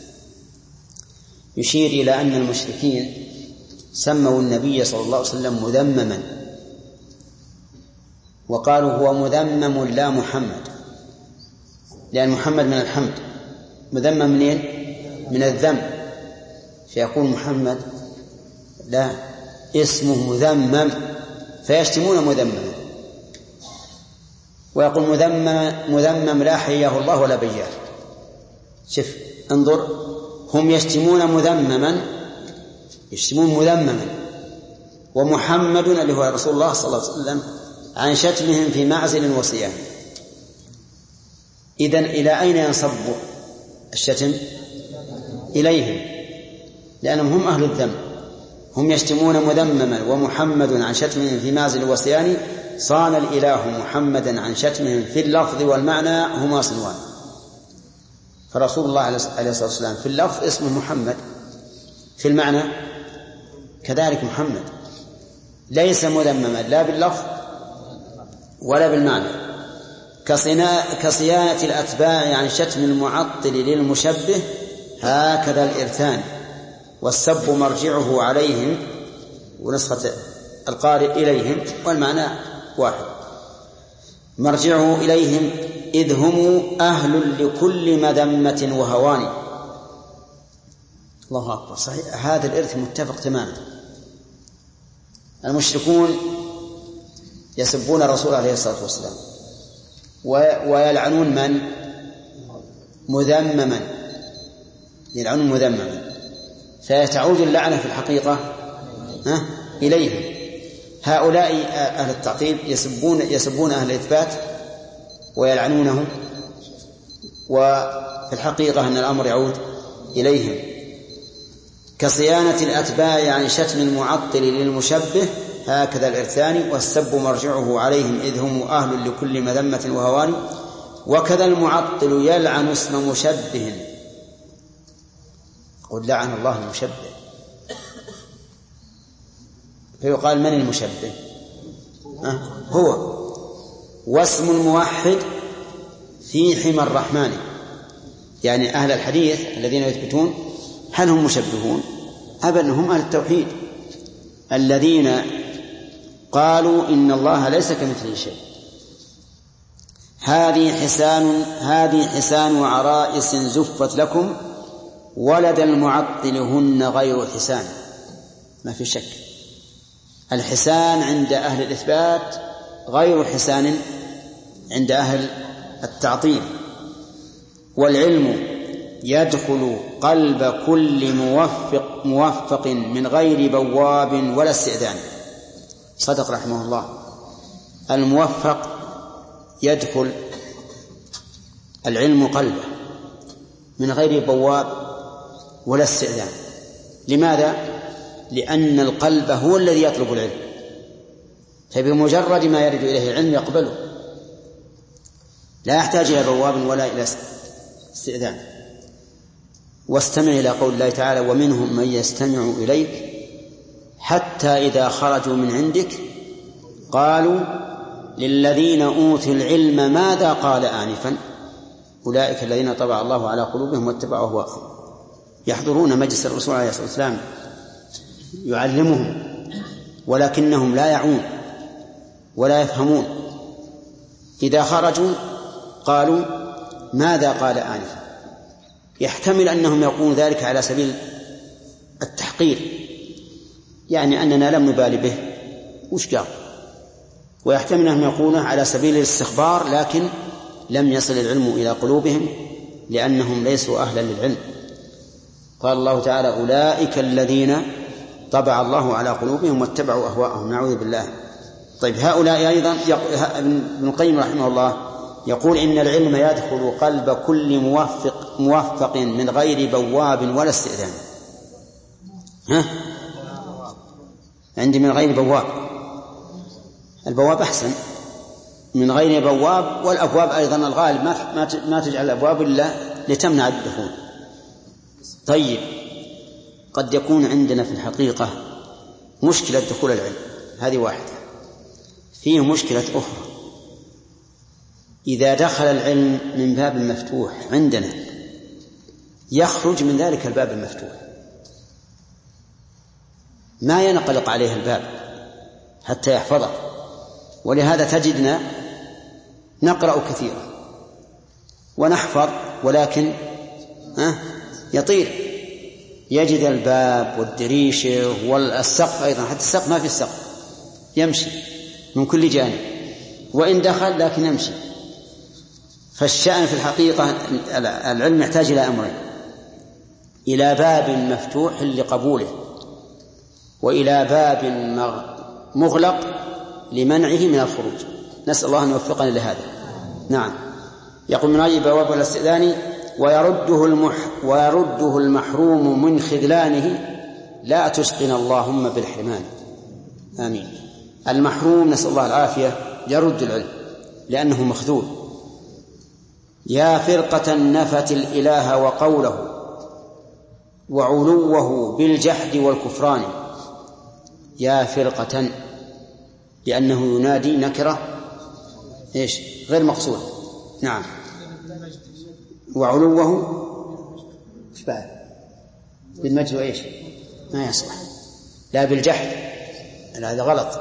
يشير إلى أن المشركين سموا النبي صلى الله عليه وسلم مذمما، وقالوا هو مذمم لا محمد، لأن محمد من الحمد، مذمم منين؟ من الذم، فيكون محمد لا اسمه مذمم، فيشتمون مذمما. ويقول مذمم مذمم لا حياه الله ولا بياه. شوف انظر، هم يشتمون مذمما يشتمون مذمما ومحمد اللي هو رسول الله صلى الله عليه وسلم عن شتمهم في معزل وصيام. إذن إلى أين ينصب الشتم؟ إليهم، لأنهم هم أهل الذم. هم يشتمون مذمما ومحمد عن شتمهم في معزل وصيان، صان الإله محمدا عن شتمهم في اللفظ والمعنى هما صنوان. فرسول الله عليه الصلاة والسلام في اللفظ اسمه محمد، في المعنى كذلك محمد، ليس مذمما لا باللفظ ولا بالمعنى. كصيانة الأتباع عن شتم المعطل للمشبه هكذا الإرثان، والسب مرجعه عليهم، ونسخة القارئ إليهم، والمعنى واحد، مرجعه إليهم إذ هم أهل لكل مذمة وهوان. الله أكبر، صحيح هذا الإرث متفق تماما. المشركون يسبون الرسول عليه الصلاة والسلام ويلعنون من؟ مذمما، يلعنون مذمما، فيتعود اللعنة في الحقيقة ها؟ إليهم. هؤلاء أهل التعطيل يسبون يسبون أهل الإثبات ويلعنونهم، وفي الحقيقة أن الأمر يعود إليهم. كصيانة الأتباع عن شتم المعطل للمشبه هكذا الإرثان، والسب مرجعه عليهم إذ هم أهل لكل مذمة وهوان. وكذا المعطل يلعن اسم مشبه، قل لعن الله المشبه، فيقال من المشبه؟ أه؟ هو. واسم الموحد في حمى الرحمن، يعني أهل الحديث الذين يثبتون هل هم مشبهون؟ أبدا، هم أهل التوحيد الذين قالوا إن الله ليس كمثله شيء. هذه حسان هذه حسان وعرائس زفت لكم ولد المعطل هن غير حسان. ما في شك، الحسان عند أهل الإثبات غير حسان عند أهل التعطيل. والعلم يدخل قلب كل موفق موفق من غير بواب ولا استئذان. صدق رحمه الله. الموفق يدخل العلم قلبه من غير بواب ولا استئذان. لماذا؟ لأن القلب هو الذي يطلب العلم، فبمجرد ما يرد إليه العلم يقبله، لا يحتاج إلى بواب ولا إلى استئذان. واستمع إلى قول الله تعالى: ومنهم من يستمع إليك حتى إذا خرجوا من عندك قالوا للذين أوتوا العلم ماذا قال آنفا أولئك الذين طبع الله على قلوبهم واتبعوا أهواءهم. يحضرون مجلس الرسول عليه الصلاة والسلام يعلمهم ولكنهم لا يعون ولا يفهمون. إذا خرجوا قالوا ماذا قال آنفا. يحتمل أنهم يقولون ذلك على سبيل التحقير، يعني أننا لم نبالي به وش قال، ويحتمل أنهم يقولون على سبيل الاستخبار لكن لم يصل العلم إلى قلوبهم لأنهم ليسوا أهلا للعلم. قال الله تعالى: أولئك الذين طبع الله على قلوبهم واتبعوا أهواءهم. نعوذ بالله. طيب، هؤلاء أيضا ابن القيم رحمه الله يقول إن العلم يدخل قلب كل موفق موفق من غير بواب ولا استئذان. ها؟ عندي من غير بواب. البواب أحسن من غير بواب، والأبواب أيضا الغالب ما ما تجعل الأبواب إلا لتمنع الدخول. طيب، قد يكون عندنا في الحقيقة مشكلة دخول العلم، هذه واحدة. فيه مشكلة أخرى: إذا دخل العلم من باب مفتوح عندنا يخرج من ذلك الباب المفتوح، ما ينقلق عليه الباب حتى يحفظه. ولهذا تجدنا نقرأ كثيرا ونحفظ ولكن أه يطير، يجد الباب والدريشة والسقف أيضا، حتى السقف ما في السقف، يمشي من كل جانب، وإن دخل لكن يمشي. فالشأن في الحقيقة العلم يحتاج إلى أمرين: إلى باب مفتوح لقبوله، وإلى باب مغلق لمنعه من الخروج. نسأل الله أن يوفقنا لهذا. نعم. يقول من أي بواب ولا استئذان ويرده, المح ويرده المحروم من خذلانه لا تشقنا اللهم بالحرمان. آمين. المحروم نسأل الله العافية يرد العلم لأنه مخذول. يا فرقة نفت الإله وقوله وعلوه بالجحد والكفران. يا فرقة، لأنه ينادي نكرة إيش غير مقصود. نعم. وعلوه إيش بعد؟ بالمجد وإيش ما يصلح، لا بالجحد، هذا غلط.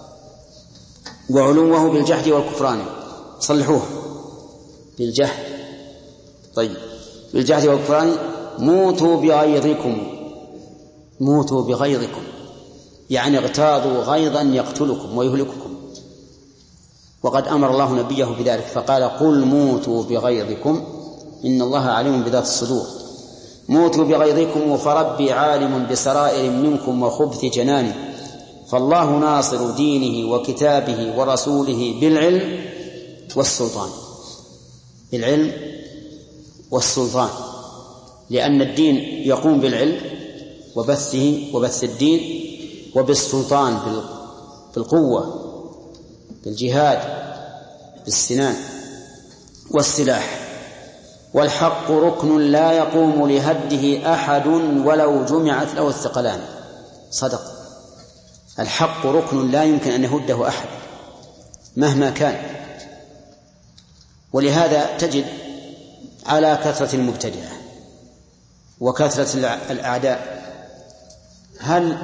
وعلوه بالجحد والكفران، صلحوه بالجحد. طيب، بالجحد والكفران. موتوا بغيظكم، موتوا بغيظكم يعني اغتاظوا غيظا يقتلكم ويهلككم. وقد أمر الله نبيه بذلك فقال: قل موتوا بغيظكم إن الله عليم بذات الصدور. موتوا بغيظكم فربي عالم بسرائر منكم وخبث جنان. فالله ناصر دينه وكتابه ورسوله بالعلم والسلطان. بالعلم والسلطان، لأن الدين يقوم بالعلم وبثه وبث الدين، وبالسلطان بالقوة، بالجهاد، بالسنان والسلاح. والحق ركن لا يقوم لهده أحد ولو جمعت له الثقلان. صدق. الحق ركن لا يمكن أن يهده أحد مهما كان. ولهذا تجد على كثرة المبتدعة وكثرة الأعداء هل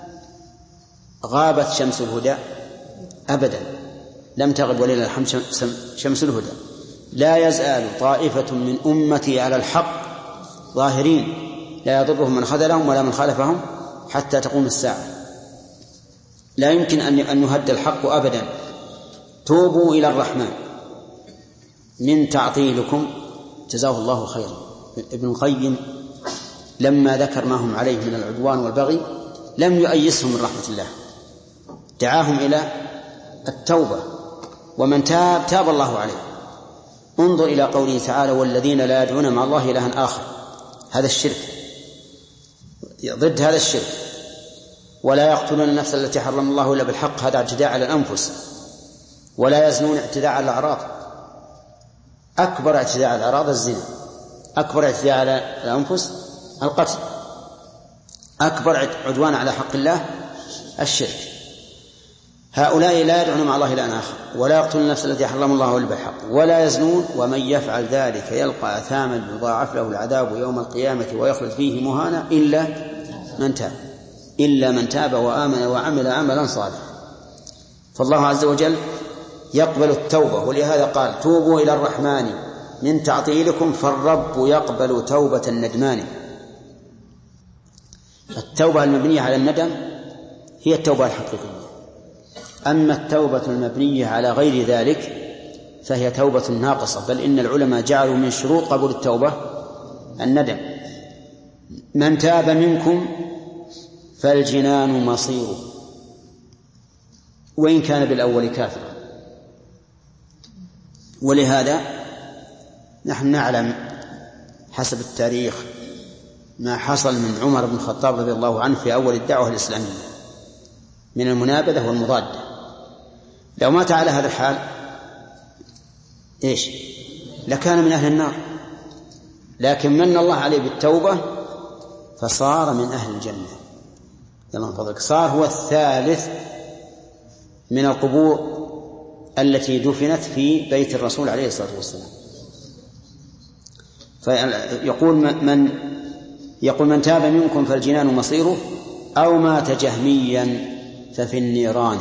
غابت شمس الهدى؟ أبدا، لم تغب ولله الحمد شمس الهدى. لا يزال طائفة من أمتي على الحق ظاهرين لا يضرهم من خذلهم ولا من خالفهم حتى تقوم الساعة. لا يمكن أن يهد الحق أبدا. توبوا إلى الرحمن من تعطيلكم، جزاه الله خيرا. ابن القيم لما ذكر ما هم عليه من العدوان والبغي لم يؤيسهم من رحمة الله، دعاهم إلى التوبة، ومن تاب تاب الله عليه. انظر إلى قوله تعالى: والذين لا يدعون مع الله إلها آخر، هذا الشرك، ضد هذا الشرك. ولا يقتلون النفس التي حرم الله إلا بالحق، هذا اعتداء على الأنفس. ولا يزنون، اعتداء على الأعراض. أكبر اعتداء على الأعراض الزنا، أكبر اعتداء على الأنفس القتل، أكبر عدوان على حق الله الشرك. هؤلاء لا يدعون مع الله إلها آخر، ولا يقتلون النفس التي حرم الله إلا بالحق، ولا يزنون، ومن يفعل ذلك يلقى أثاما يضاعف له العذاب يوم القيامة ويخلد فيه مهانا إلا من تاب إلا من تاب وآمن وعمل عملا صالحا. فالله عز وجل يقبل التوبة، ولهذا قال: توبوا إلى الرحمن من تعطيلكم فالرب يقبل توبة الندمان. التوبة المبنية على الندم هي التوبة الحقيقية، أما التوبة المبنية على غير ذلك فهي توبة ناقصة. بل إن العلماء جعلوا من شروط قبول التوبة الندم. من تاب منكم فالجنان مصيره وإن كان بالأول كافرا. ولهذا نحن نعلم حسب التاريخ ما حصل من عمر بن الخطاب رضي الله عنه في أول الدعوة الإسلامية من المنابذة والمضادة. لو مات على هذا الحال إيش؟ لكان من أهل النار، لكن من الله عليه بالتوبة فصار من أهل الجنة. يلا من فضلك، صار هو الثالث من القبور التي دفنت في بيت الرسول عليه الصلاة والسلام. فيقول من يقول من تاب منكم فالجنان مصيره، أو مات جهميا ففي النيران.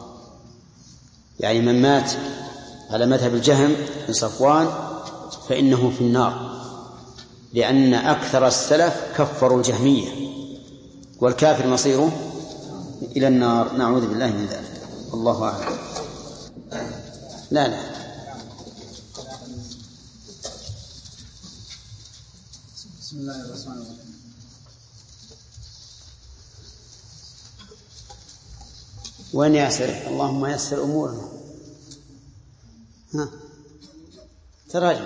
يعني من مات على مذهب الجهم بن صفوان فإنه في النار، لأن أكثر السلف كفروا الجهمية، والكافر مصيره إلى النار، نعوذ بالله من ذلك. الله أعلم. لا لا بسم الله الرحمن الرحيم. وين يسر؟ اللهم يسر أمورنا. ها تراجم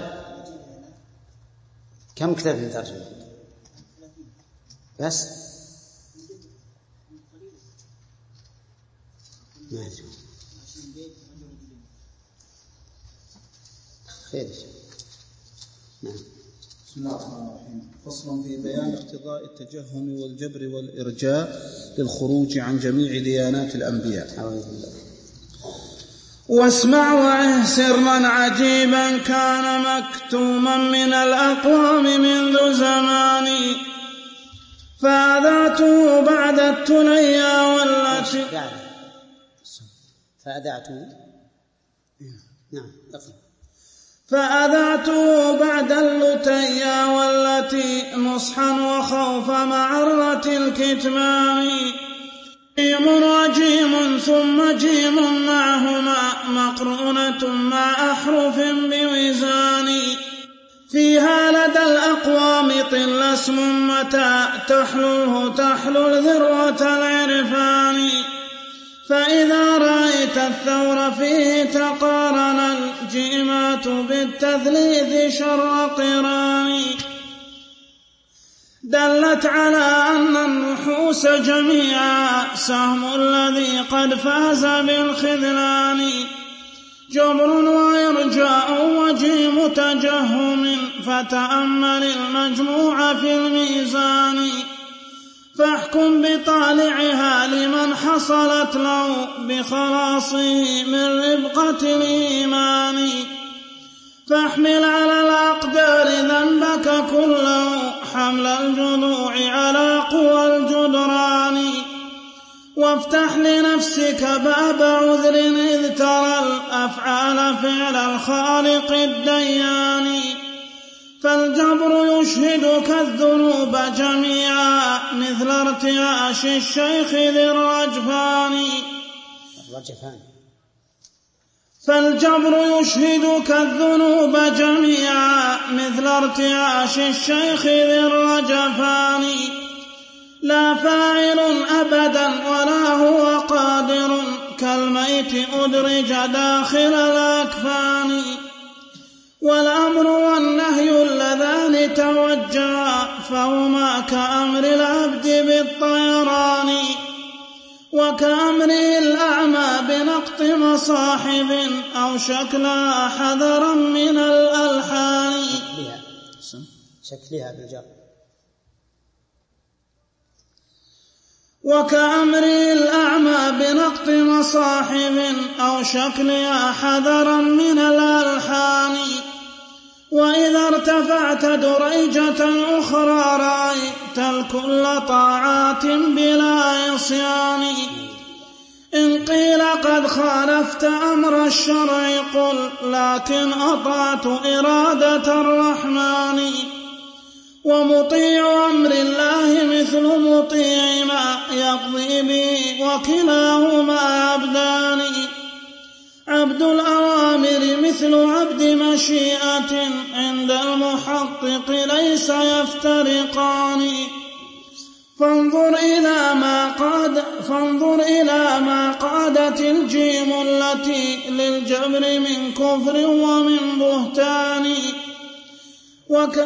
كم كتاب من ترجمة؟ بس ما أدري. خير. نعم. بسم الله الرحمن الرحيم. فصل في بيان اقتضاء التجهم والجبر والإرجاء للخروج عن جميع ديانات الأنبياء. واسمع وعه سرا عجيبا كان مكتوما من الأقوام منذ زمان، فأذعته بعد التليا والتي فأذعته نعم أقل. فأذعته بعد اللتيا والتي نصحا وخوف معرة الكتمان، جيم وجيم ثم جيم معهما مقرونة مع أحرف بوزان، فيها لدى الأقوام طل اسم متى تحلوه تحلو الذروة العرفان، فإذا رأيت الثور فيه تقارن الجيمات بالتثليث شر قران، دلت على أن النحوس جميعا سهم الذي قد فاز بالخذلان، جبر وإرجاء وجيم تجهم، فتأمل المجموع في الميزان، فاحكم فاحكم بطالعها لمن حصلت له بخلاصه من ربقة الإيمان. فاحمل على الأقدار ذنبك كله حمل الجذوع على قوى الجدران. وافتح لنفسك باب عذر إذ ترى الأفعال فعل الخالق الديان. فالجبر يشهدك الذنوب جميعا مثل ارتعاش الشيخ ذي الرجفان. فالجبر يشهدك الذنوب جميعا مثل ارتعاش الشيخ ذي الرجفان. لا فاعل أبدا ولا هو قادر كالميت أدرج داخل الأكفان. والأمر والنهي اللذان توجها فهما كأمر العبد بالطيران. وكأمره الأعمى بنقط مصاحب أو شكلها حذرا من الألحان. شكلها بالجر. وكأمره الأعمى بنقط مصاحب أو شكلها حذرا من الألحان. وإذا ارتفعت دريجة أخرى رأيت الكل طاعات بلا عصيان. إن قيل قد خالفت أمر الشرع قل لكن أطعت إرادة الرحمن. ومطيع أمر الله مثل مطيع ما يقضي به وكلاهما عبدان. عبد الأوامر مثل عبد مشيئة عند المحقق ليس يفترقان. فانظر إلى ما قاد فانظر إلى ما قادت الجيم التي للجبر من كفر ومن بهتان. وك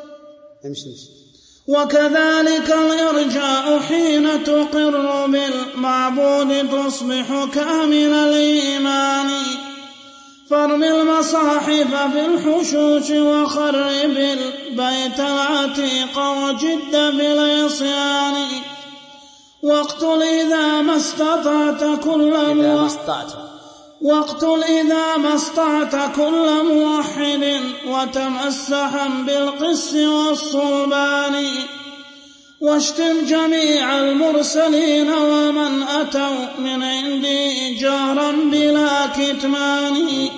وكذلك الإرجاء حين تقر بالمعبود تصبح كامل الإيمان. فارم المصاحف في الحشوش وخرب البيت العتيق وجد بالعصيان. واقتل إذا ما استطعت كل واقتل إذا ما استطعت كل موحد وتمسحا بالقس والصلبان. واشتم جميع المرسلين ومن أتوا من عندي جهرا بلا كتمان.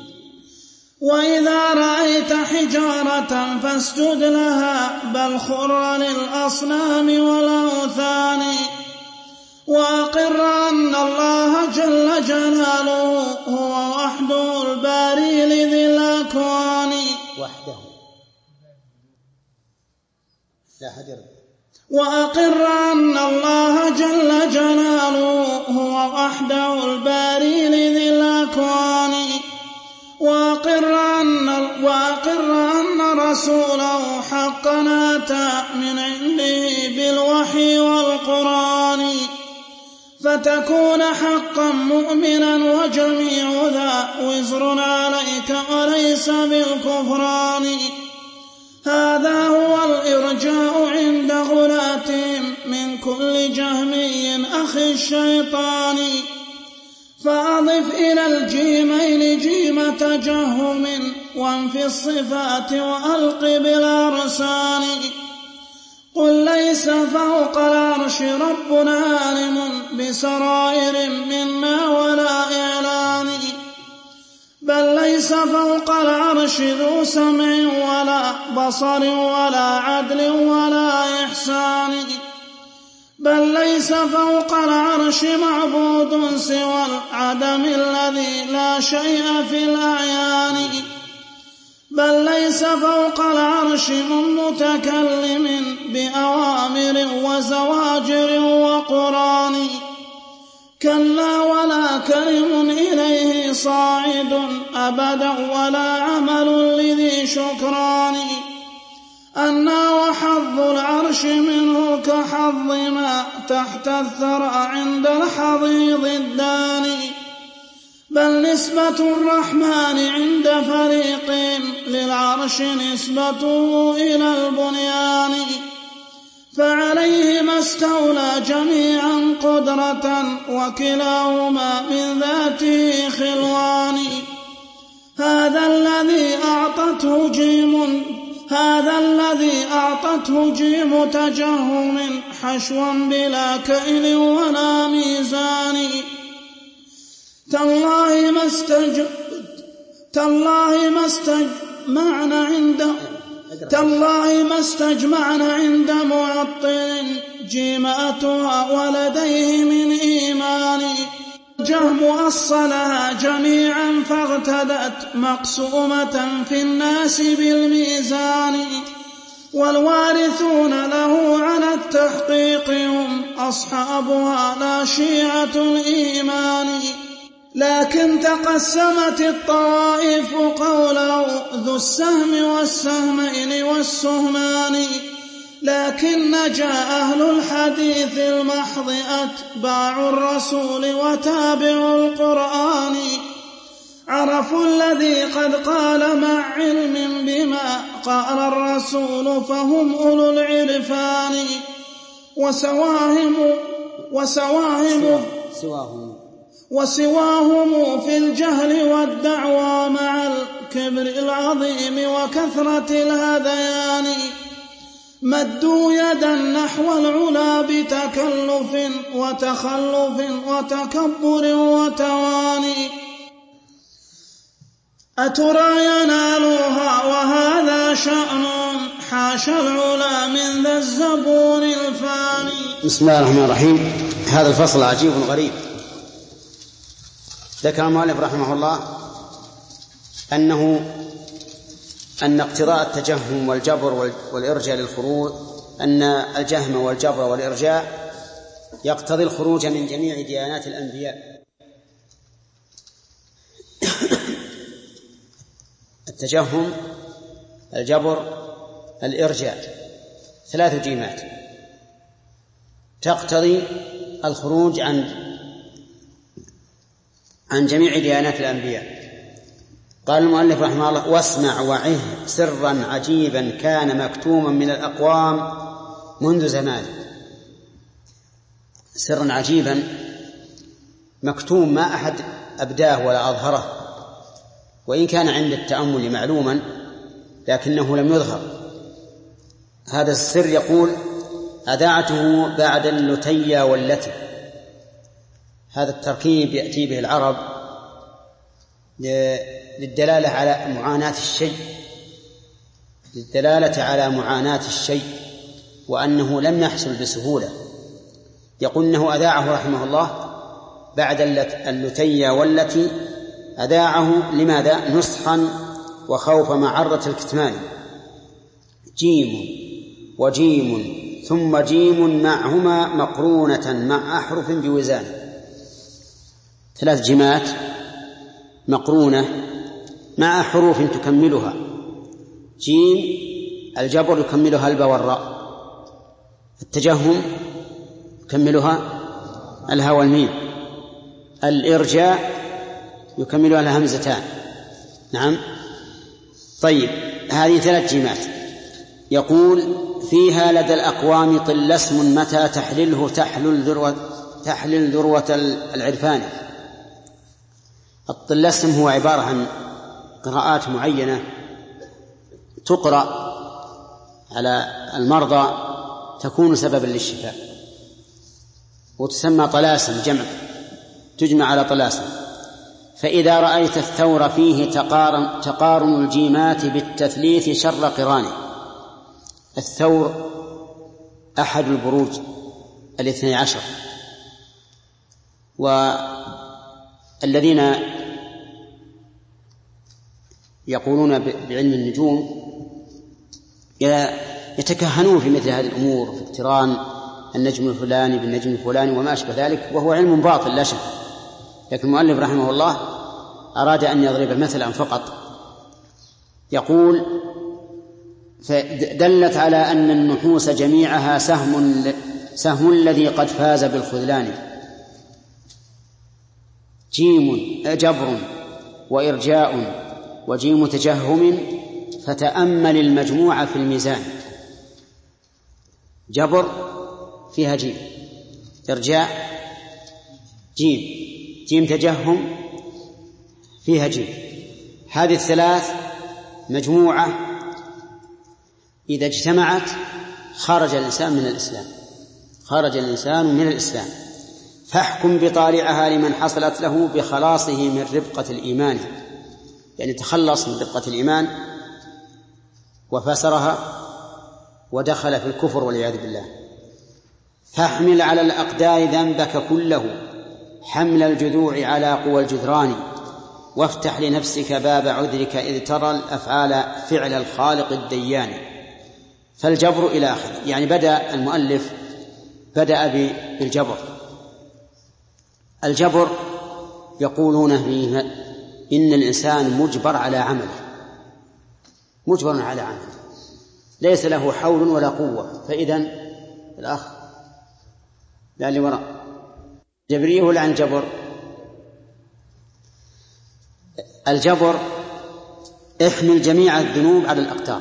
وإذا رأيت حجارة فاسجد لها بل خر للأصنام والأوثان. وأقر أن الله جل جلاله هو وحده الباري لذي الأكوان. وحده لا حجر. وأقر أن الله جل جلاله هو وحده الباري لذي الأكوان. وأقر أن, وأقر أن رسوله حقا أتى من عنده بالوحي والقرآن. فتكون حقا مؤمنا وجميع ذا وزر عليك وليس بالكفران. هذا هو الإرجاء عند غلاتهم من كل جهمي أخي الشيطان. فأضف إلى الجيمين جيم تجهم وانفي الصفات وألق بالأرسان. قل ليس فوق العرش رب عالم بسرائر منا ولا إعلان. بل ليس فوق العرش ذو سمع ولا بصر ولا عدل ولا إحسان. بل ليس فوق العرش معبود سوى العدم الذي لا شيء في الأعيان. بل ليس فوق العرش من متكلم بأوامر وزواجر وقران. كلا ولا كلم إليه صاعد أبدا ولا عمل لذي شكران. أنا وحظ العرش منه كحظ ما تحت الثرى عند الحضيض الداني. بل نسبة الرحمن عند فريق للعرش نسبته إلى البنيان. فعليهما استولى جميعا قدرة وكلاهما من ذاته خلوان هذا الذي أعطته جيم هذا الذي أعطته جيم تجهم حشوا بلا كيل ولا ميزان تالله ما استج تالله ما استجمعنا عند تالله ما استجمعنا عند معطل جيماتها ولديه من إيمان جهم أصلها جميعا فاغتدت مقسومة في الناس بالميزان والوارثون له على التحقيق هم أصحابها لا شيعة الإيمان لكن تقسمت الطوائف قوله ذو السهم والسهمين والسهمان لكن نجا أهل الحديث المحض أتباع الرسول وتابعوا القرآن عرفوا الذي قد قال مع علم بما قال الرسول فهم أولو العرفان وسواهم وسواهم سواهم وسواهم في الجهل والدعوى مع الكبر العظيم وكثرة الهذيان مدوا يدا نحو العلا بتكلف وتخلف وتكبر وتواني أترى ينالوها وهذا شأن حاشا العلا من ذا الزبون الفاني. بسم الله الرحمن الرحيم. هذا الفصل عجيب غريب. ذكر المؤلف رحمه الله أنه أن اقتضاء التجهم والجبر والإرجاء للخروج أن الجهم والجبر والإرجاء يقتضي الخروج من جميع ديانات الأنبياء. التجهم الجبر الإرجاء ثلاث جيمات تقتضي الخروج عن عن جميع ديانات الأنبياء. قال المؤلف رحمه الله واسمع وعه سرا عجيبا كان مكتوما من الأقوام منذ زمان. سرا عجيبا مكتوم ما أحد أبداه ولا أظهره، وإن كان عند التأمل معلوما لكنه لم يظهر. هذا السر يقول أذاعته بعد اللتيا والتي. هذا التركيب يأتي به العرب للدلالة على معاناة الشيء للدلالة على معاناة الشيء وأنه لم يحصل بسهولة. يقول إنه أذاعه رحمه الله بعد اللتيا والتي. أذاعه لماذا؟ نصحا وخوف معرة الكتمان. جيم وجيم ثم جيم معهما مقرونة مع أحرف بوزان. ثلاث جيمات مقرونة مع حروف تكملها. جيم الجبر يكملها الباء والراء، التجهم يكملها الهاء والميم، الإرجاء يكملها الهمزتان. نعم. طيب هذه ثلاث جيمات. يقول فيها لدى الأقوام طل اسم متى تحلله تحلل ذروة تحلل ذروة العرفان. الطلسم هو عبارة عن قراءات معينة تقرأ على المرضى تكون سببا للشفاء، وتسمى طلاسم جمع تجمع على طلاسم. فإذا رأيت الثور فيه تقارن, تقارن الجيمات بالتثليث شر قرانه. الثور أحد البروج الاثني عشر، والذين يقولون بعلم النجوم يتكهنون في مثل هذه الأمور، في اقتران النجم الفلاني بالنجم الفلاني وما أشبه ذلك، وهو علم باطل لا شك. لكن المؤلف رحمه الله أراد أن يضرب مثلا فقط. يقول فدلت على أن النحوس جميعها سهم سهم الذي قد فاز بالخذلان. جيم جبر وإرجاء وجيم تجهم فتأمل المجموع في الميزان. جبر فيها جيم، إرجاء جيم، جيم تجهم فيها جيم. هذه الثلاث مجموعة إذا اجتمعت خرج الإنسان من الإسلام، خرج الإنسان من الإسلام. فاحكم بطالعها لمن حصلت له بخلاصه من ربقة الإيمان، يعني تخلص من ربقة الإيمان وفسرها ودخل في الكفر والعياذ بالله. فاحمل على الأقدار ذنبك كله حمل الجذوع على قوى الجذران، وافتح لنفسك باب عذرك إذ ترى الأفعال فعل الخالق الديان. فالجبر إلى آخره، يعني بدأ المؤلف بدأ بالجبر. الجبر يقولون فيه إن الإنسان مجبر على عمله، مجبر على عمله، ليس له حول ولا قوة. فإذن الأخ لا اللي وراء جبريه ولا عن جبر؟ الجبر احمل جميع الذنوب على الأقدار.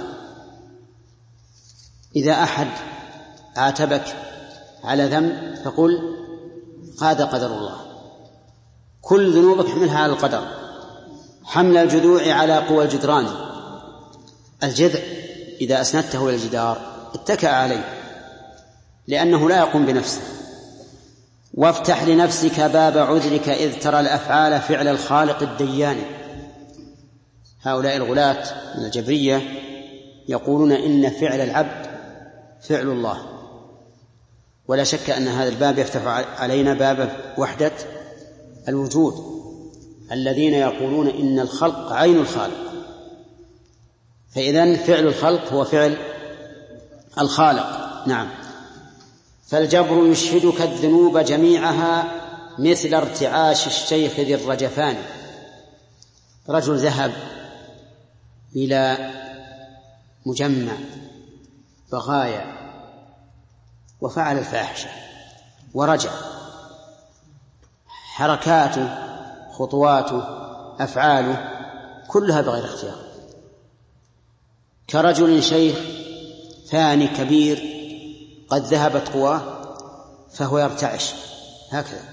إذا أحد عاتبك على ذنب فقل هذا قدر الله، كل ذنوبك احملها على القدر. حمل الجذوع على قوى الجدران، الجذع إذا أسندته إلى الجدار اتكأ عليه لأنه لا يقوم بنفسه. وافتح لنفسك باب عذرك إذ ترى الأفعال فعل الخالق الديان. هؤلاء الغلاة من الجبرية يقولون إن فعل العبد فعل الله، ولا شك أن هذا الباب يفتح علينا باب وحدة الوجود، الذين يقولون إن الخلق عين الخالق، فإذن فعل الخلق هو فعل الخالق. نعم. فالجبر يشهدك الذنوب جميعها مثل ارتعاش الشيخ ذي الرجفان. رجل ذهب إلى مجمع بغايا وفعل الفاحشة ورجع، حركاته خطواته أفعاله كلها بغير اختيار، كرجل شيخ ثاني كبير قد ذهبت قواه فهو يرتعش هكذا.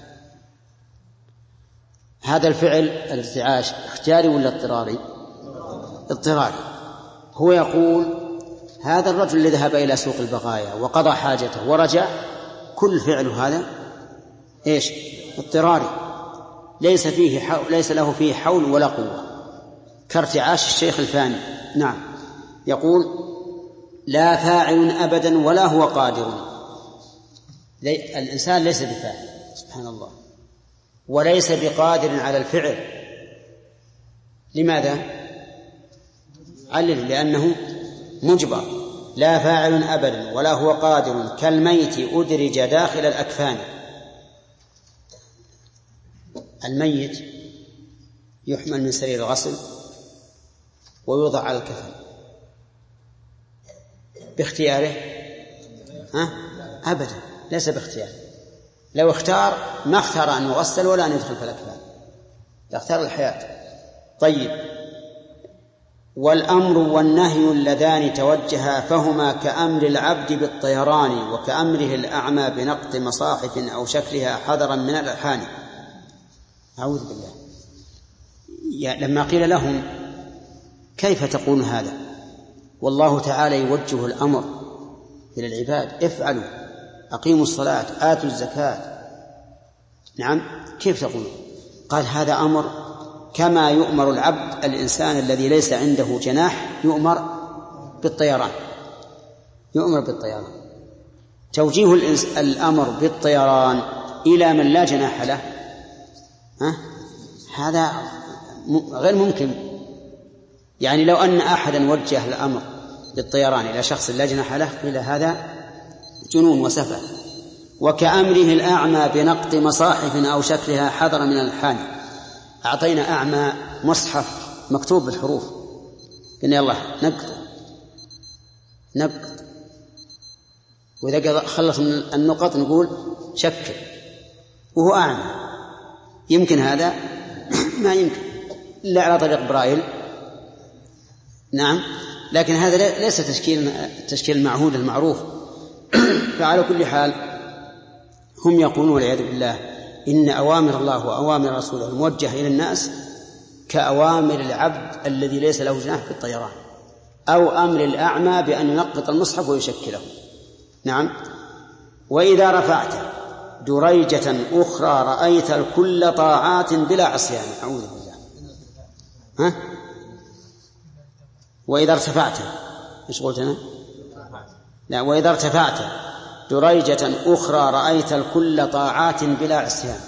هذا الفعل الارتعاش اختياري ولا اضطراري؟ اضطراري. هو يقول هذا الرجل الذي ذهب إلى سوق البغايا وقضى حاجته ورجع كل فعله هذا إيش؟ اضطراري، ليس فيه حول، ليس له فيه حول ولا قوة، كارتعاش الشيخ الفاني. نعم. يقول لا فاعل أبدا ولا هو قادر. الإنسان ليس بفاعل سبحان الله، وليس بقادر على الفعل. لماذا؟ علل لأنه مجبر. لا فاعل أبدا ولا هو قادر كالميت أدرج داخل الأكفان. الميت يحمل من سرير الغسل ويوضع على الكفن باختياره؟ ها؟ أبدا، ليس باختياره. لو اختار ما اختار أن يغسل ولا أن يدخل في الأكفان، اختار الحياة. طيب. والأمر والنهي اللذان توجها فهما كأمر العبد بالطيران وكأمره الأعمى بنقط مصاحف أو شكلها حذرا من الألحان. أعوذ بالله. لما قيل لهم كيف تقول هذا والله تعالى يوجه الأمر إلى العباد افعلوا أقيموا الصلاة آتوا الزكاة، نعم كيف تقول؟ قال هذا أمر كما يؤمر العبد الإنسان الذي ليس عنده جناح يؤمر بالطيران، يؤمر بالطيران. توجيه الأمر بالطيران إلى من لا جناح له ها؟ هذا غير ممكن. يعني لو أن أحدا وجه الأمر بالطيران إلى شخص لا جناح له قيل هذا جنون وسفه. وكأمره الأعمى بنقط مصاحف أو شكلها حذر من الألحان. أعطينا أعمى مصحف مكتوب بالحروف قلنا يلا نقط نقط، وإذا خلص من النقط نقول شكل وهو أعمى. يمكن هذا؟ ما يمكن إلا على طريق برايل. نعم. لكن هذا ليس تشكيل تشكيل المعهود المعروف. فعلى كل حال هم يقولون والعياذ بالله إن أوامر الله وأوامر رسوله الموجهة إلى الناس كأوامر العبد الذي ليس له جناح في الطيران، أو أمر الأعمى بأن ينقط المصحف ويشكله. نعم. وإذا رفعت دريجة أخرى رأيت الكل طاعات بلا عصيان. أعوذ بالله. ها؟ وإذا ارتفعت إيش قلت أنا؟ لا، وإذا ارتفعت دريجة أخرى رأيت الكل طاعات بلا عصيان.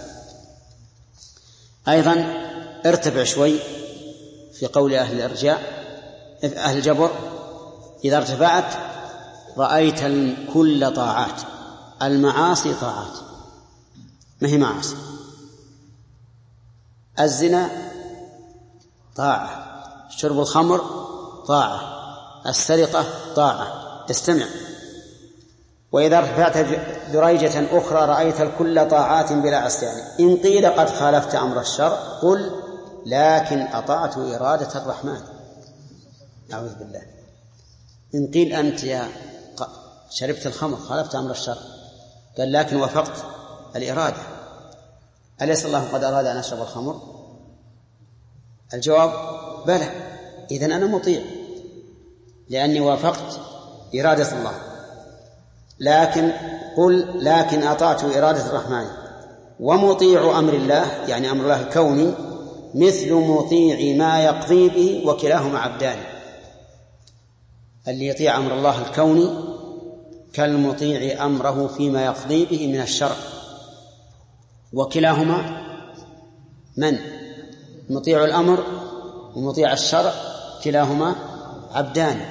أيضا ارتفع شوي في قول أهل الإرجاء أهل الجبر، إذا ارتفعت رأيت الكل طاعات. المعاصي طاعات، ما هي معاصي؟ الزنا طاعة، شرب الخمر طاعة، السرقة طاعة. استمع. وإذا ارتفعت دريجة أخرى رأيت الكل طاعات بلا عصيان. إن قيل قد خالفت أمر الشرع قل لكن أطعت إرادة الرحمن. أعوذ بالله. إن قيل أنت يا شربت الخمر خالفت أمر الشرع، قال لكن وافقت الإرادة. أليس الله قد أراد أن أشرب الخمر؟ الجواب بلى. إذن أنا مطيع لأني وافقت إرادة الله. لكن قل لكن أطعت إرادة الرحمن. ومطيع أمر الله يعني أمر الله الكوني مثل مطيع ما يقضي به، وكلاهما عبدان. اللي يطيع أمر الله الكوني كالمطيع أمره فيما يقضي به من الشرع، وكلاهما من؟ مطيع الأمر ومطيع الشرع كلاهما عبدان.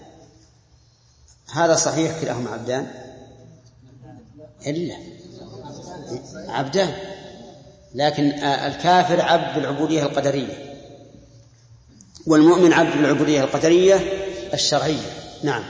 هذا صحيح كلاهما عبدان؟ إلا عبدان، لكن الكافر عبد بالعبودية القدرية، والمؤمن عبد بالعبودية القدرية الشرعية. نعم.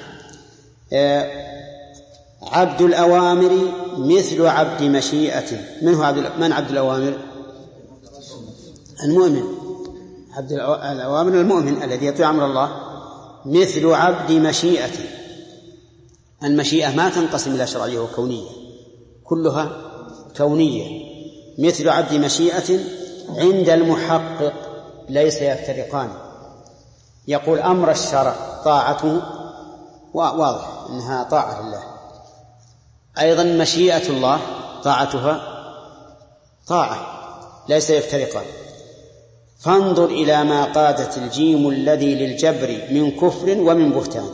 عبد الأوامر مثل عبد مشيئة. من هو عبد من عبد الأوامر؟ المؤمن. عبد الأوامر المؤمن الذي يطيع أمر الله مثل عبد مشيئة. المشيئة ما تنقسم إلى شرعية وكونية، كلها كونية. مثل عبد مشيئة عند المحقق ليس يفترقان. يقول أمر الشرع طاعته واضح أنها طاعة لله، أيضا مشيئة الله طاعتها طاعة، ليس يفترقان. فانظر إلى ما قادت الجيم الذي للجبر من كفر ومن بهتان.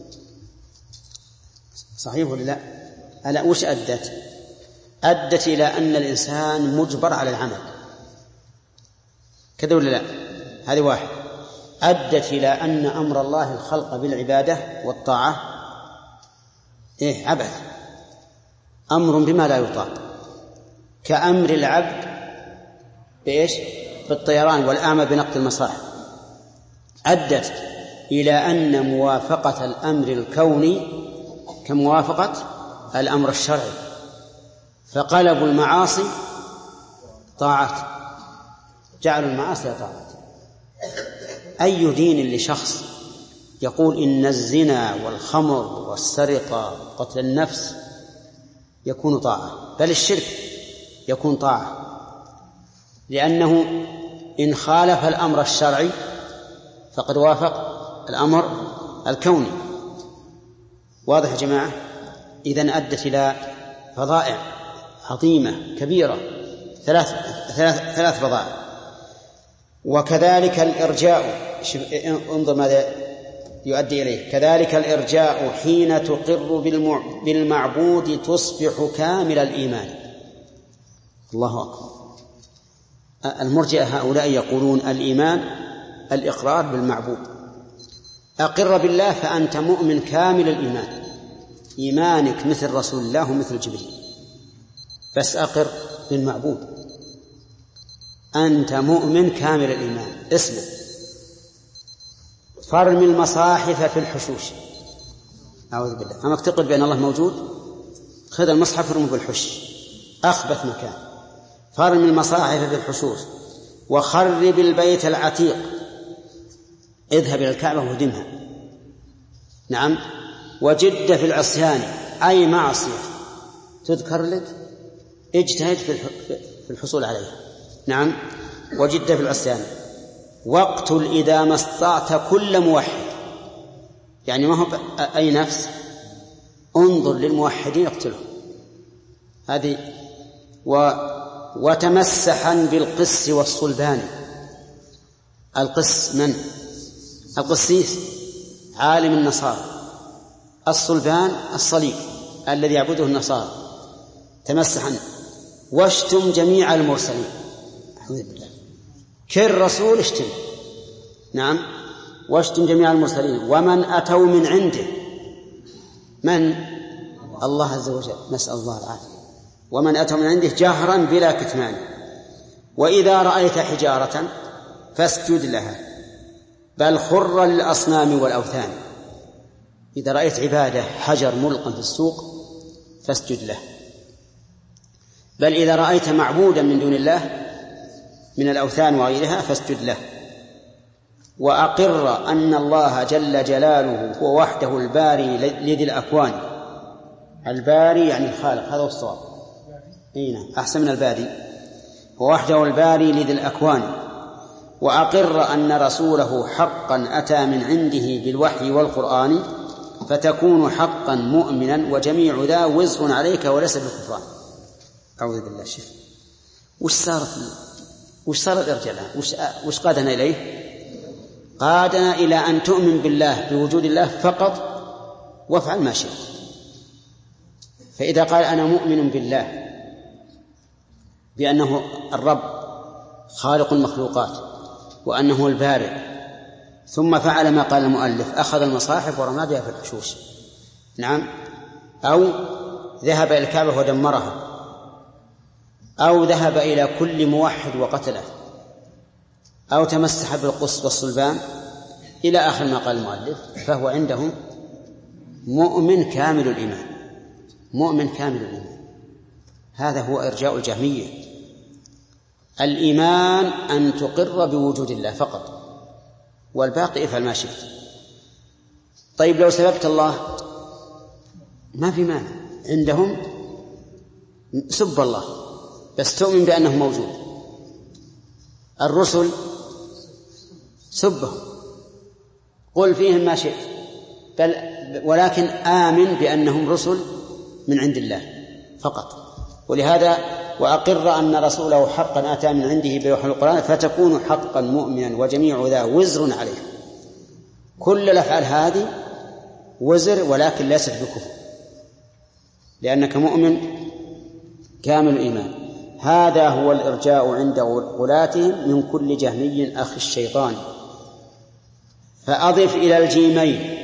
صحيح ولا لا؟ ألا وش أدت؟ أدت إلى أن الإنسان مجبر على العمل، كذا ولا لا؟ هذه واحد. أدت إلى أن أمر الله الخلق بالعبادة والطاعة إيه؟ عبث، أمر بما لا يطاق، كأمر العبد بإيش؟ بالطيران والأعمى بنقد المصاحف. أدت إلى أن موافقة الأمر الكوني كموافقة الأمر الشرعي، فقلبوا المعاصي طاعات، جعلوا المعاصي طاعات. أي دين لشخص يقول إن الزنا والخمر والسرقة وقتل النفس يكون طاعة، بل الشرك يكون طاعة، لأنه إن خالف الأمر الشرعي فقد وافق الأمر الكوني. واضح يا جماعة؟ إذن أدت إلى فضائع عظيمة كبيرة، ثلاث ثلاث ثلاث فضائع. وكذلك الإرجاء، انظر ماذا يؤدي إليه. كذلك الإرجاء حين تقر بالمعبود تصبح كامل الإيمان. الله أكبر. المرجئة هؤلاء يقولون الإيمان الإقرار بالمعبود. أقر بالله فأنت مؤمن كامل الإيمان، إيمانك مثل رسول الله ومثل جبريل، بس أقر بالمعبود أنت مؤمن كامل الإيمان. اسمع، فرم المصاحف في الحشوش. أعوذ بالله. أما تقر بأن الله موجود، خذ المصحف ورمه بالحش، أخبث مكان. فرم المصاحف في الحشوش، وخرب البيت العتيق، اذهب إلى الكعبة وهدمها. نعم. وجد في العصيان، أي معصية تذكر لك اجتهد في الحصول عليها. نعم. وجد في العصيان. واقتل إذا ما استطعت كل موحد، يعني ما هو أي نفس، انظر للموحدين اقتلهم. هذه و وتمسحا بالقس والصلبان. القس من؟ القسيس عالم النصارى، الصلبان الصليب الذي يعبده النصارى. تمسحا. واشتم جميع المرسلين. الحمد لله. كل رسول اشتم. نعم. واشتم جميع المرسلين ومن أتوا من عنده. من؟ الله عز وجل، نسأل الله العافية. ومن أتوا من عنده جهرا بلا كتمان. وإذا رأيت حجارة فاسجد لها بل خر للأصنام والأوثان. إذا رأيت عبادة حجر ملقا في السوق فاسجد له. بل إذا رأيت معبودا من دون الله من الأوثان وغيرها فاسجد له. وأقر أن الله جل جلاله هو وحده الباري لذي الأكوان. الباري يعني الخالق، هذا هو الصواب. نعم، أحسن من البادي. هو وحده الباري لذي الأكوان. وأقر أن رسوله حقا أتى من عنده بالوحي والقرآن فتكون حقا مؤمنا وجميع ذا وزر عليك وليس بالكفران. أعوذ بالله. شف وش صارت وش صار الإرجاء الآن؟ وش وش قادنا إليه؟ قادنا إلى أن تؤمن بالله بوجود الله فقط وافعل ما شئت. فإذا قال أنا مؤمن بالله بأنه الرب خالق المخلوقات وأنه البارئ، ثم فعل ما قال المؤلف، أخذ المصاحف ورمى بها في الحشوش، نعم، أو ذهب إلى الكعبة ودمرها، أو ذهب إلى كل موحد وقتله، أو تمسح بالقص والصلبان إلى آخر ما قال المؤلف، فهو عندهم مؤمن كامل الإيمان. مؤمن كامل الإيمان. هذا هو إرجاء الجهمية. الإيمان أن تقر بوجود الله فقط، والباقي افعل ما شئت. طيب لو سببت الله ما في مانع، عندهم سب الله بس تؤمن بأنه موجود. الرسل سبهم، قل فيهم ما شئت، بل ولكن آمن بأنهم رسل من عند الله فقط. ولهذا وأقر أن رسوله حقا أتى من عنده بوحي القرآن فتكون حقا مؤمنا وجميع ذا وزر عليه. كل الأفعال هذه وزر ولكن ليست بكفر، لأنك مؤمن كامل الإيمان. هذا هو الإرجاء عند غلاتهم من كل جهمي أخي الشيطان. فأضف إلى الجيمين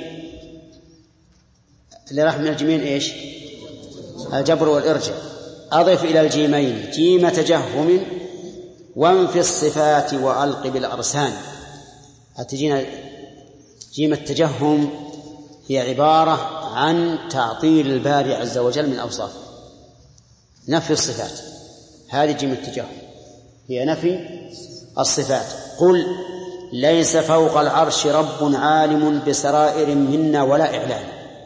اللي راح من الجيمين إيش؟ الجبر والإرجاء. أضف إلى الجيمين جيم تجهم وانفي الصفات وألق بالأرسان. هتجينا جيم التجهم هي عبارة عن تعطيل الباري عز وجل من أوصافه، نفي الصفات. هذه جيم التجهم هي نفي الصفات. قل ليس فوق العرش رب عالم بسرائر منا ولا إعلان.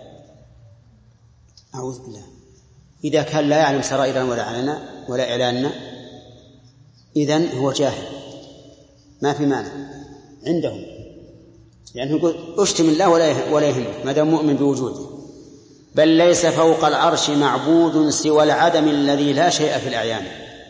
أعوذ بالله. إذا كان لا يعلم سرائرنا ولا إعلاننا ولا إعلاننا إذن هو جاهل، ما في مانع عندهم، يعني يقول اشتم الله ولا يهمك ما دام مؤمن بوجوده. بل ليس فوق العرش معبود سوى العدم الذي لا شيء في الأعيان.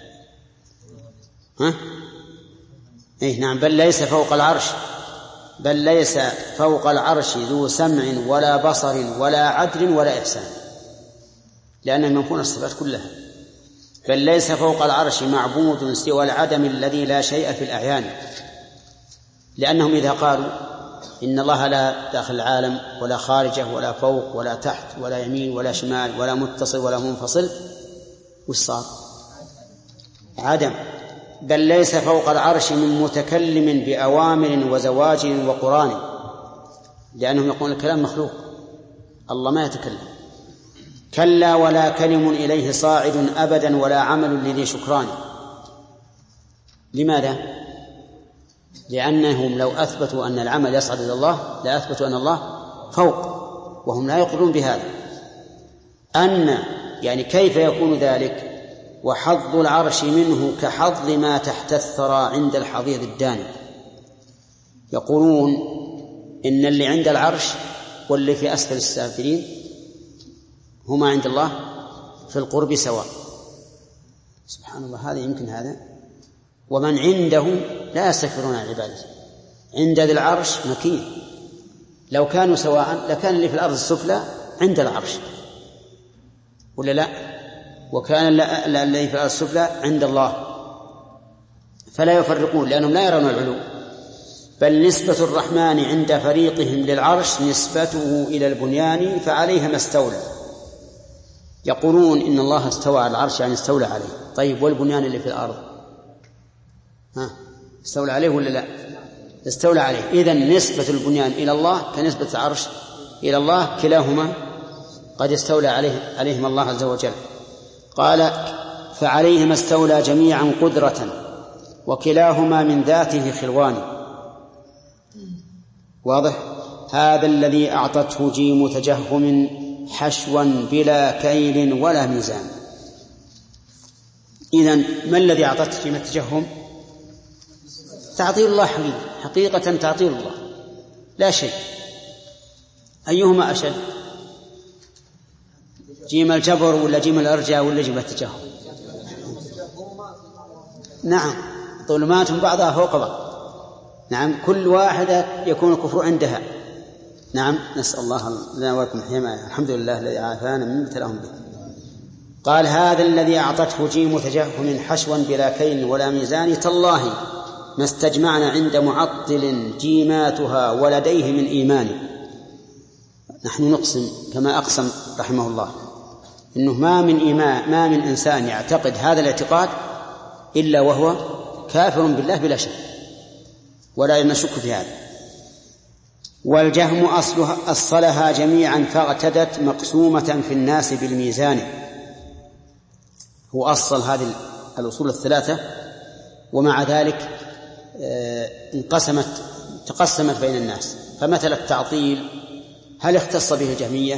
ها؟ إيه نعم. بل ليس فوق العرش بل ليس فوق العرش ذو سمع ولا بصر ولا عدل ولا إحسان، لأنه منفون الصفات كلها. بل ليس فوق العرش معبود سوى العدم الذي لا شيء في الأعيان، لأنهم إذا قالوا إن الله لا داخل العالم ولا خارجه ولا فوق ولا تحت ولا يمين ولا شمال ولا متصل ولا منفصل، وش صار؟ عدم. بل ليس فوق العرش من متكلم بأوامر وزواجر وقران، لأنهم يقولون الكلام مخلوق، الله ما يتكلم. كلا ولا كلم إليه صاعد أبدا ولا عمل لذي شكران. لماذا؟ لأنهم لو أثبتوا أن العمل يصعد إلى الله لا أثبتوا أن الله فوق، وهم لا يقرون بهذا. أن يعني كيف يكون ذلك؟ وحظ العرش منه كحظ ما تحت الثرى عند الحضيض الداني. يقولون إن اللي عند العرش واللي في أسفل السافلين هما عند الله في القرب سواء. سبحان الله، هذا يمكن هذا. ومن عنده لا يستكبرون عن عبادته. عند ذي العرش مكين، لو كانوا سواء لكان اللي في الأرض السفلى عند العرش، ولا لا؟ وكان الذي في الأرض السفلى عند الله، فلا يفرقون لأنهم لا يرون العلو. بل نسبة الرحمن عند فريقهم للعرش نسبته إلى البنيان فعليها ما استولى. يقولون إن الله استوى على العرش يعني استولى عليه. طيب والبنيان اللي في الأرض ها استولى عليه ولا لا؟ استولى عليه. إذن نسبة البنيان إلى الله كنسبة العرش إلى الله، كلاهما قد استولى عليه عليهم الله عز وجل. قال فعليهما استولى جميعا قدرة وكلاهما من ذاته خلوان. واضح؟ هذا الذي أعطته جيم تجهم حشوا بلا كيل ولا ميزان. إذن ما الذي أعطته جيم التجهم؟ تعطيل الله حقيقة, حقيقة تعطيل الله لا شيء. أيهما أشد؟ جيم الجبر ولا جيم الأرجاء ولا جيم التجهم؟ نعم، ظلمات بعضها فوق بعض. نعم، كل واحدة يكون الكفر عندها. نعم، نسأل الله لنا ولكم الحماية. الحمد لله الذي عافانا مما ابتلاهم به. قال هذا الذي أعطته جيم تجهم حشوا بلا كيل ولا ميزان تالله ما استجمعنا عند معطل جيماتها ولديه من إيمان. نحن نقسم كما أقسم رحمه الله إنه ما من إيمان ما من إنسان يعتقد هذا الاعتقاد إلا وهو كافر بالله بلا شك، ولا نشك في هذا. والجهم أصلها أصلها جميعا فاعتدت مقسومة في الناس بالميزان. هو أصل هذه الأصول الثلاثة، ومع ذلك انقسمت تقسمت بين الناس. فمثل التعطيل هل اختص به الجهمية؟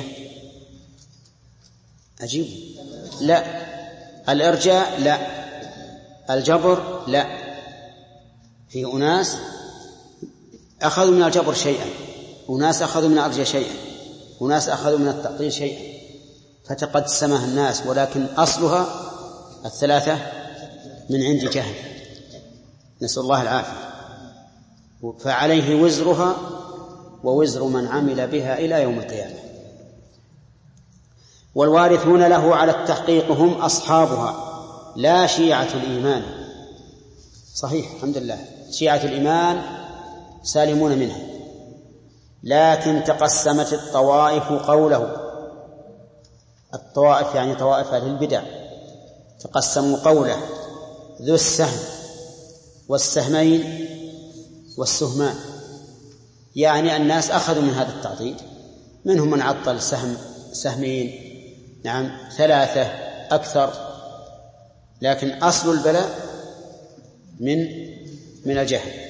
أجيب لا. الإرجاء لا. الجبر لا. في أناس أخذوا من الجبر شيئا، أناس أخذوا من الإرجاء شيئا، أناس أخذوا من التعطيل شيئا، فتقسمها الناس، ولكن أصلها الثلاثة من عند جهل، نسأل الله العافية. فعليه وزرها ووزر من عمل بها إلى يوم القيامة. والوارثون له على التحقيق هم أصحابها لا شيعة الإيمان. صحيح، الحمد لله، شيعة الإيمان سالمون منها، لكن تقسمت الطوائف قوله. الطوائف يعني طوائف أهل البدع تقسموا قوله ذو السهم والسهمين والسهمان، يعني الناس أخذوا من هذا التعطيل، منهم من عطل سهم سهمين، نعم ثلاثة أكثر، لكن أصل البلاء من من الجهل.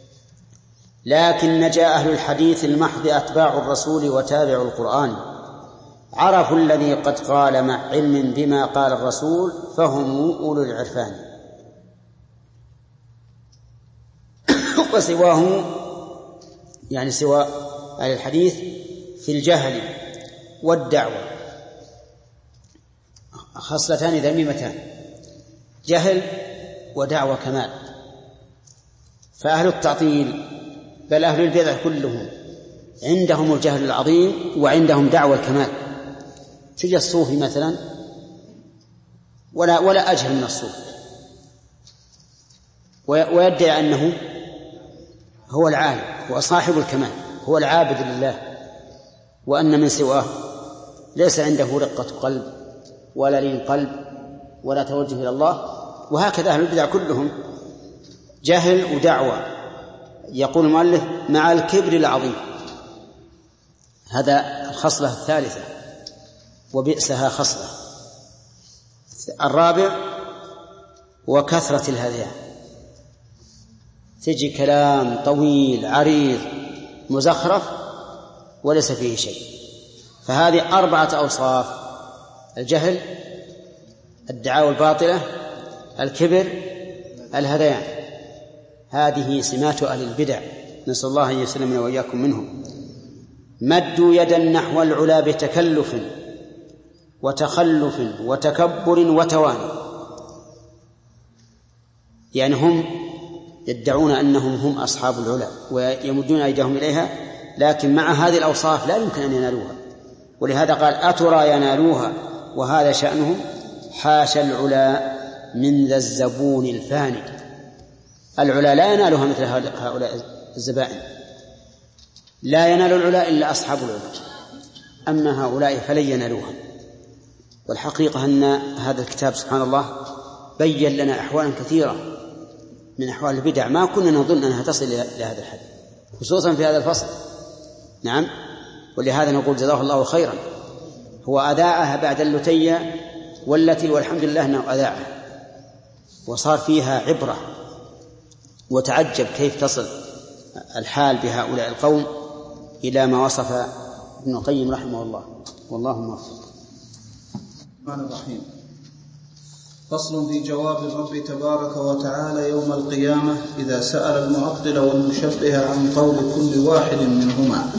لكن نجا أهل الحديث المحض أتباع الرسول وتابعوا القرآن عرفوا الذي قد قال مع علم بما قال الرسول فهم أولو العرفان. وسواه يعني سوى أهل الحديث في الجهل والدعوة خصلتان ذميمتان، جهل ودعوة كمال. فأهل التعطيل بل أهل البدع كلهم عندهم الجهل العظيم وعندهم دعوة الكمال. تجي الصوفي مثلا ولا ولا أجهل من الصوفي، ويدعي أنه هو العالم، هو صاحب الكمال، هو العابد لله، وأن من سواه ليس عنده رقة قلب ولا لين قلب ولا توجه إلى الله. وهكذا أهل البدع كلهم جهل ودعوة. يقول المؤلف مع الكبر العظيم، هذا الخصلة الثالثة وبئسها خصلة. الرابع وكثرة الهذيان، تجي كلام طويل عريض مزخرف وليس فيه شيء. فهذه أربعة أوصاف: الجهل، الدعاوى الباطلة، الكبر، الهذيان. هذه سمات أهل البدع، نسأل الله أن يسلمنا وإياكم منهم. مدوا يدا نحو العلا بتكلف وتخلف وتكبر وتواني، يعني هم يدعون أنهم هم أصحاب العلا ويمدون أيديهم إليها، لكن مع هذه الأوصاف لا يمكن أن ينالوها. ولهذا قال أترى ينالوها وهذا شأنهم، حاشا العلا من ذا الزبون الفاني. العلا لا ينالها مثل هؤلاء الزبائن، لا ينال العلا إلا أصحاب العلا، أما هؤلاء فلن ينالوها. والحقيقة أن هذا الكتاب سبحان الله بيّن لنا أحوالا كثيرة من أحوال البدع ما كنا نظن أنها تصل إلى هذا الحد، خصوصا في هذا الفصل. نعم، ولهذا نقول جزاه الله خيرا، هو أذاعها بعد اللتية والتي والحمد لله أنه أذاعها وصار فيها عبرة. وتعجب كيف تصل الحال بهؤلاء القوم إلى ما وصف ابن القيم رحمه الله، والله موفق. الرحمن الرحيم. فصل في جواب الرب تبارك وتعالى يوم القيامة إذا سأل المعطل والمشبه عن قول كل واحد منهما.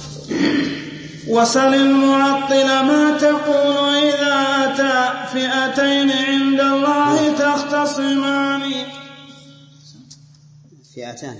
وسل المعطل ما تقول إذا أتى فئتين عند الله تختصمان. فئتان.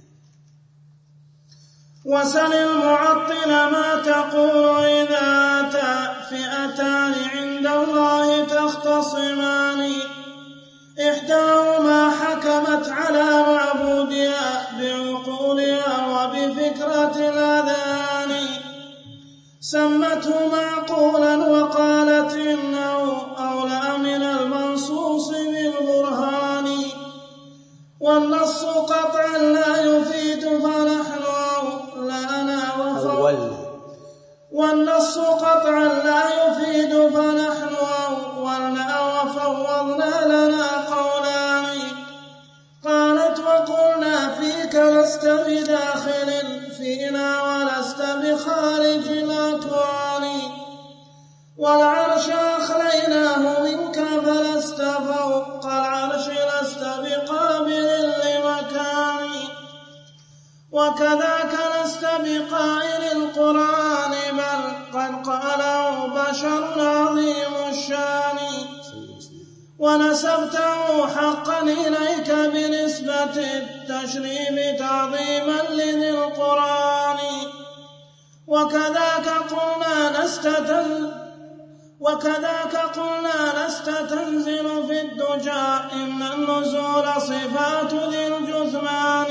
وسل المعطل ما تقول إذا أتى فئتان عند الله تختصمان. إحداهما حكمت على معبودها بعقولها وبفكرة الأذهان، سمته معقولا وقالت إنه أولى من المنصوص بالبرهان. والنص قطعا لا يفيد فنحن أولى وفوضنا والنص قطعا لا يفيد فنحن أولنا وفوضنا لنا قولان. قالت وقلنا فيك لست بداخل فينا ولست بخارج الأكوان. والعرش أخليناه منك فلست فوق العرش لست بقابل لمكان. وكذاك لست بقائل القرآن بل قد قاله بشر عظيم الشان. ونسبته حقا إليك بنسبة التشريف تعظيما لذي القرآن. وكذاك قلنا نستتل وكذاك قلنا لست تنزل في الدجى إن النزول صفات ذي الجثمان.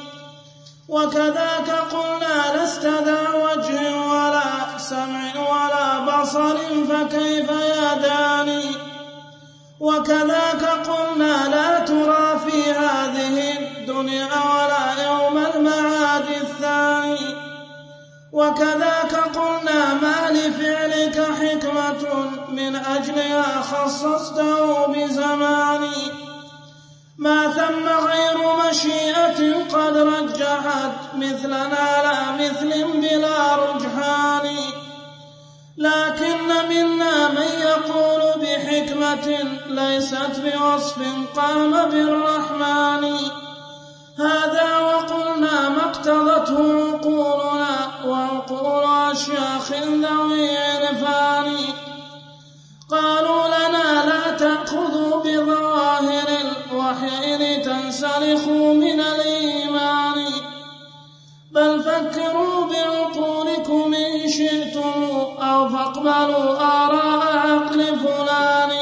وكذاك قلنا لست ذا وجه ولا سمع ولا بصر فكيف يداني. وكذاك قلنا لا ترى في هذه الدنيا ولا يوم المعاد الثاني. وكذاك قلنا ما لفعلك حكمة من أجلها خصصته بزماني. ما ثم غير مشيئة قد رجحت مثلنا لا مثل بلا رجحان. لكن منا من يقول بحكمة ليست بوصف قام بالرحمن. هذا وقلنا ما اقتضته عقولنا وعقول أشياخ ذوي عرفان. قالوا لنا لا تأخذوا بظواهر الوحي لتنسلخوا من الإيمان بل فكروا بعقولكم إن شئتم أو فاقبلوا آراء عقل فلان.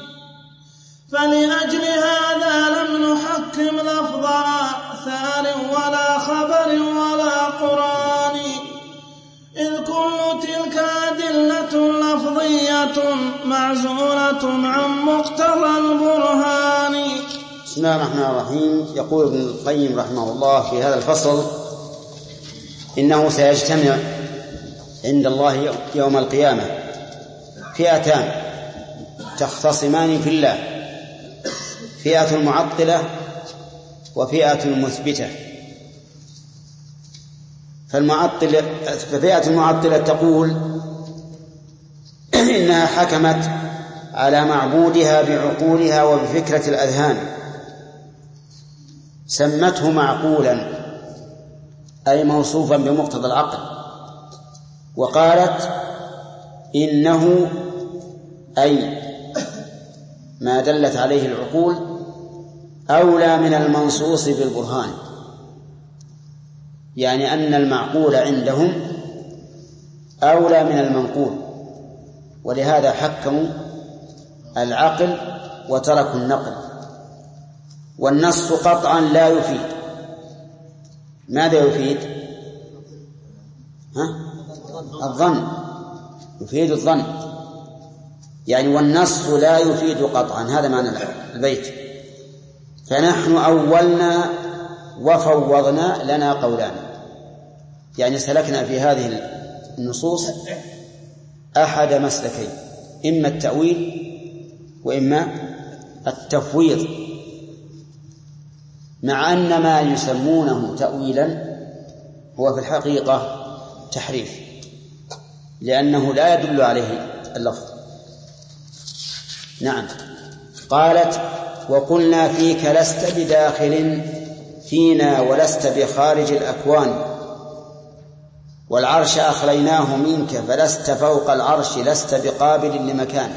فلأجل هذا لم نحكم لفظ آثار ولا خبر ولا قرآن إذ كل تلك أدلة لفظية معزولة عن مقتضى البرهان. بسم الله الرحمن الرحيم. يقول ابن القيم رحمه الله في هذا الفصل إنه سيجتمع عند الله يوم القيامة فئتان تختصمان في الله، فئة المعطلة وفئة المثبتة. فالمعطلة ففئة المعطلة تقول إنها حكمت على معبودها بعقولها وبفكرة الأذهان سمته معقولا أي موصوفا بمقتضى العقل، وقالت إنه أي ما دلت عليه العقول أولى من المنصوص بالبرهان، يعني أن المعقول عندهم أولى من المنقول، ولهذا حكموا العقل وتركوا النقل. والنص قطعا لا يفيد. ماذا يفيد؟ ها؟ الظن، يفيد الظن، يعني والنص لا يفيد قطعا، هذا معنى البيت. فنحن أولنا وفوضنا لنا قولان، يعني سلكنا في هذه النصوص أحد مسلكين، إما التأويل وإما التفويض، مع أن ما يسمونه تأويلا هو في الحقيقة تحريف، لأنه لا يدل عليه اللفظ. نعم. قالت وقلنا فيك لست بداخل فينا ولست بخارج الأكوان، والعرش أخليناه منك فلست فوق العرش لست بقابل لمكان،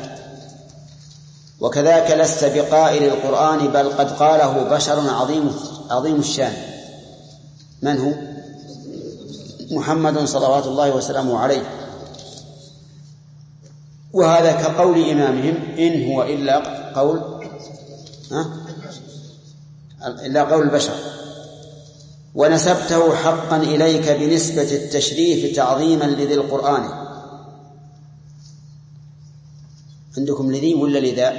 وكذاك لست بقائل القرآن بل قد قاله بشر عظيم عظيم الشان. من هو؟ محمد صلوات الله وسلامه عليه. وهذا كقول إمامهم إن هو إلا قول ها؟ إلا قول البشر. ونسبته حقا إليك بنسبة التشريف تعظيما لذي القرآن. عندكم لذي ولا لذا؟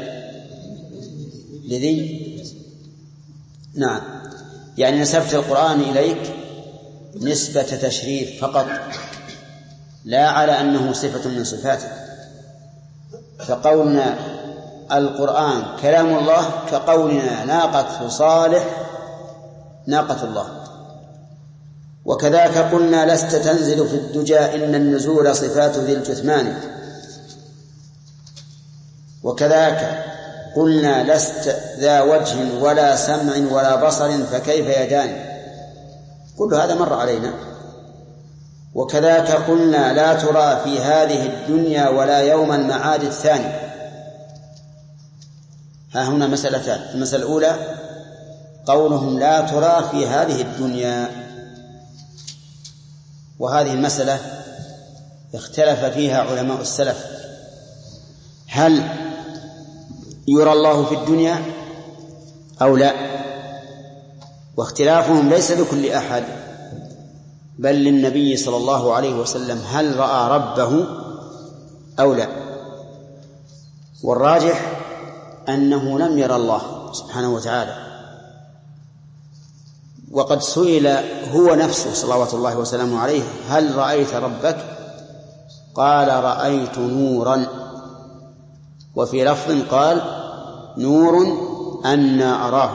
لذي. نعم، يعني نسبت القرآن إليك نسبة تشريف فقط، لا على أنه صفة من صفاتك. فقولنا القرآن كلام الله كقولنا ناقة صالح ناقة الله. وكذاك قلنا لست تنزل في الدجى إن النزول صفات ذي الجثمان. وكذاك قلنا لست ذا وجه ولا سمع ولا بصر فكيف يدان. كل هذا مر علينا. وكذاك قلنا لا ترى في هذه الدنيا ولا يوم المعاد الثاني. ها هنا مسألتان. المسألة الأولى قولهم لا ترى في هذه الدنيا، وهذه المسألة اختلف فيها علماء السلف، هل يرى الله في الدنيا أو لا؟ واختلافهم ليس لكل أحد بل للنبي صلى الله عليه وسلم، هل رأى ربه أو لا؟ والراجح أنه لم يرى الله سبحانه وتعالى. وقد سئل هو نفسه صلوات الله وسلامه عليه هل رأيت ربك؟ قال رأيت نورا، وفي لفظ قال نور أنا أراه،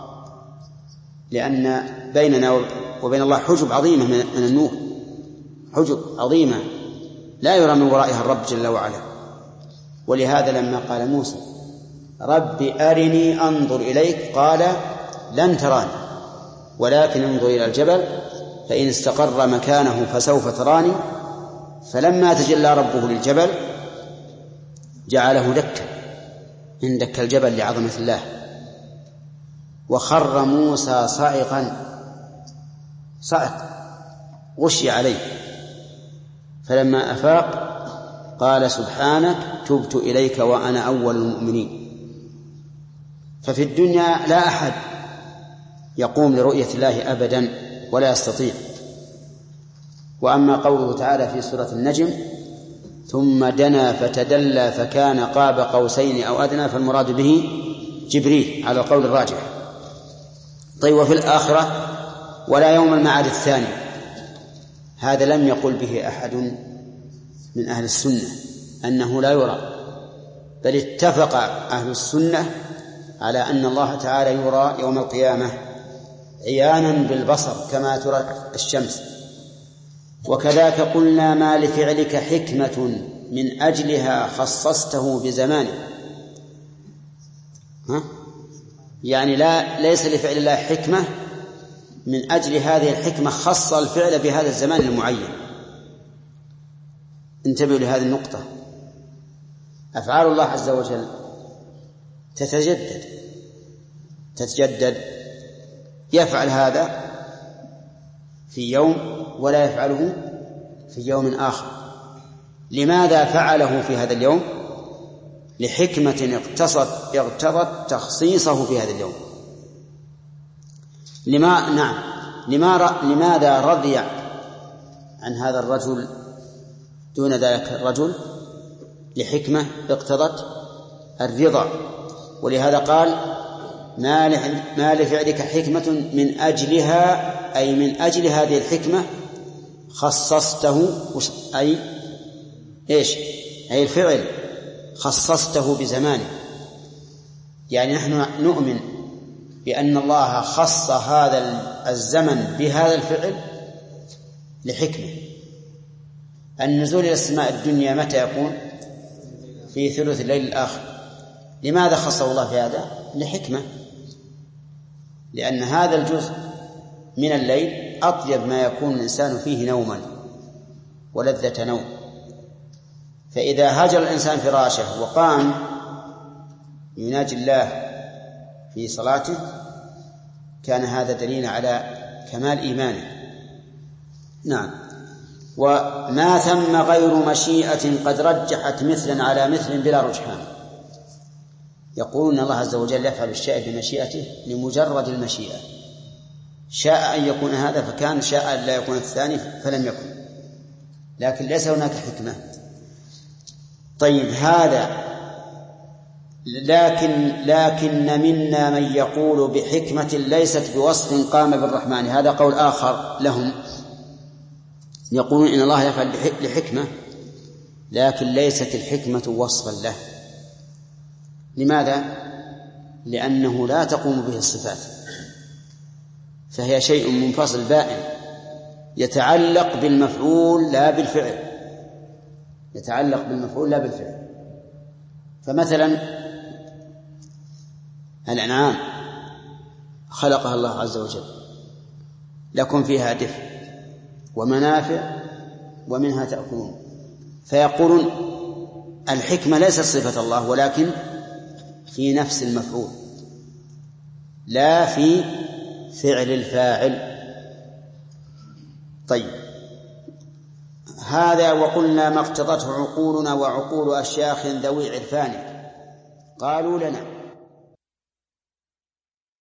لأن بيننا وبين الله حجب عظيمة من النور، حجب عظيمة لا يرى من ورائها الرب جل وعلا. ولهذا لما قال موسى رب أرني أنظر إليك قال لن تراني ولكن انظر إلى الجبل فإن استقر مكانه فسوف تراني. فلما تجلى ربه للجبل جعله دكا إن دك الجبل لعظمة الله، وخر موسى صاعقا صعق غشي عليه. فلما أفاق قال سبحانك تبت إليك وأنا أول المؤمنين. ففي الدنيا لا أحد يقوم لرؤية الله أبدا ولا يستطيع. وأما قوله تعالى في سورة النجم ثم دنا فتدلى فكان قاب قوسين أو أدنى، فالمراد به جبريل على القول الراجح. طيب وفي الآخرة ولا يوم المعاد الثاني، هذا لم يقل به أحد من أهل السنة أنه لا يرى، بل اتفق أهل السنة على أن الله تعالى يرى يوم القيامة عيانا بالبصر كما ترى الشمس. وكذاك قلنا ما لفعلك حكمة من أجلها خصصته بزمانه. ها؟ يعني لا ليس لفعل الله حكمة من أجل هذه الحكمة خص الفعل بهذا الزمان المعين. انتبهوا لهذه النقطة. أفعال الله عز وجل تتجدد تتجدد يفعل هذا في يوم ولا يفعله في يوم آخر. لماذا فعله في هذا اليوم؟ لحكمة اقتصت اقتضت تخصيصه في هذا اليوم. لما نعم لما لماذا رضي عن هذا الرجل دون ذلك الرجل؟ لحكمة اقتضت الرضا. ولهذا قال ما لفعلك حكمة من أجلها، أي من أجل هذه الحكمة خصصته، أي إيش؟ أي الفعل خصصته بزمانه. يعني نحن نؤمن بأن الله خص هذا الزمن بهذا الفعل لحكمة. النزول إلى السماء الدنيا متى يكون؟ في ثلث الليل الآخر. لماذا خصه الله في هذا؟ لحكمة، لأن هذا الجزء من الليل أطيب ما يكون الإنسان فيه نوما ولذة نوم. فإذا هجر الإنسان فراشه وقام يناجي الله في صلاته كان هذا دليل على كمال إيمانه. نعم. وما ثم غير مشيئة قد رجحت مثلا على مثل بلا رجحان. يقولون الله عز وجل يفعل الشيء بمشيئته لمجرد المشيئة، شاء أن يكون هذا فكان، شاء أن لا يكون الثاني فلم يكن، لكن ليس هناك حكمة. طيب هذا لكن لكن منا من يقول بحكمة ليست بوصف قام بالرحمن. هذا قول آخر لهم، يقولون إن الله يفعل لحكمة لكن ليست الحكمة وصفا له. لماذا؟ لأنه لا تقوم به الصفات، فهي شيء منفصل بائن يتعلق بالمفعول لا بالفعل، يتعلق بالمفعول لا بالفعل. فمثلا الأنعام خلقها الله عز وجل لكم فيها دفء ومنافع ومنها تأكلون، فيقولون الحكمة ليست صفة الله ولكن في نفس المفعول لا في فعل الفاعل. طيب هذا وقلنا ما اقتضته عقولنا وعقول أشياخ ذوي عرفان قالوا لنا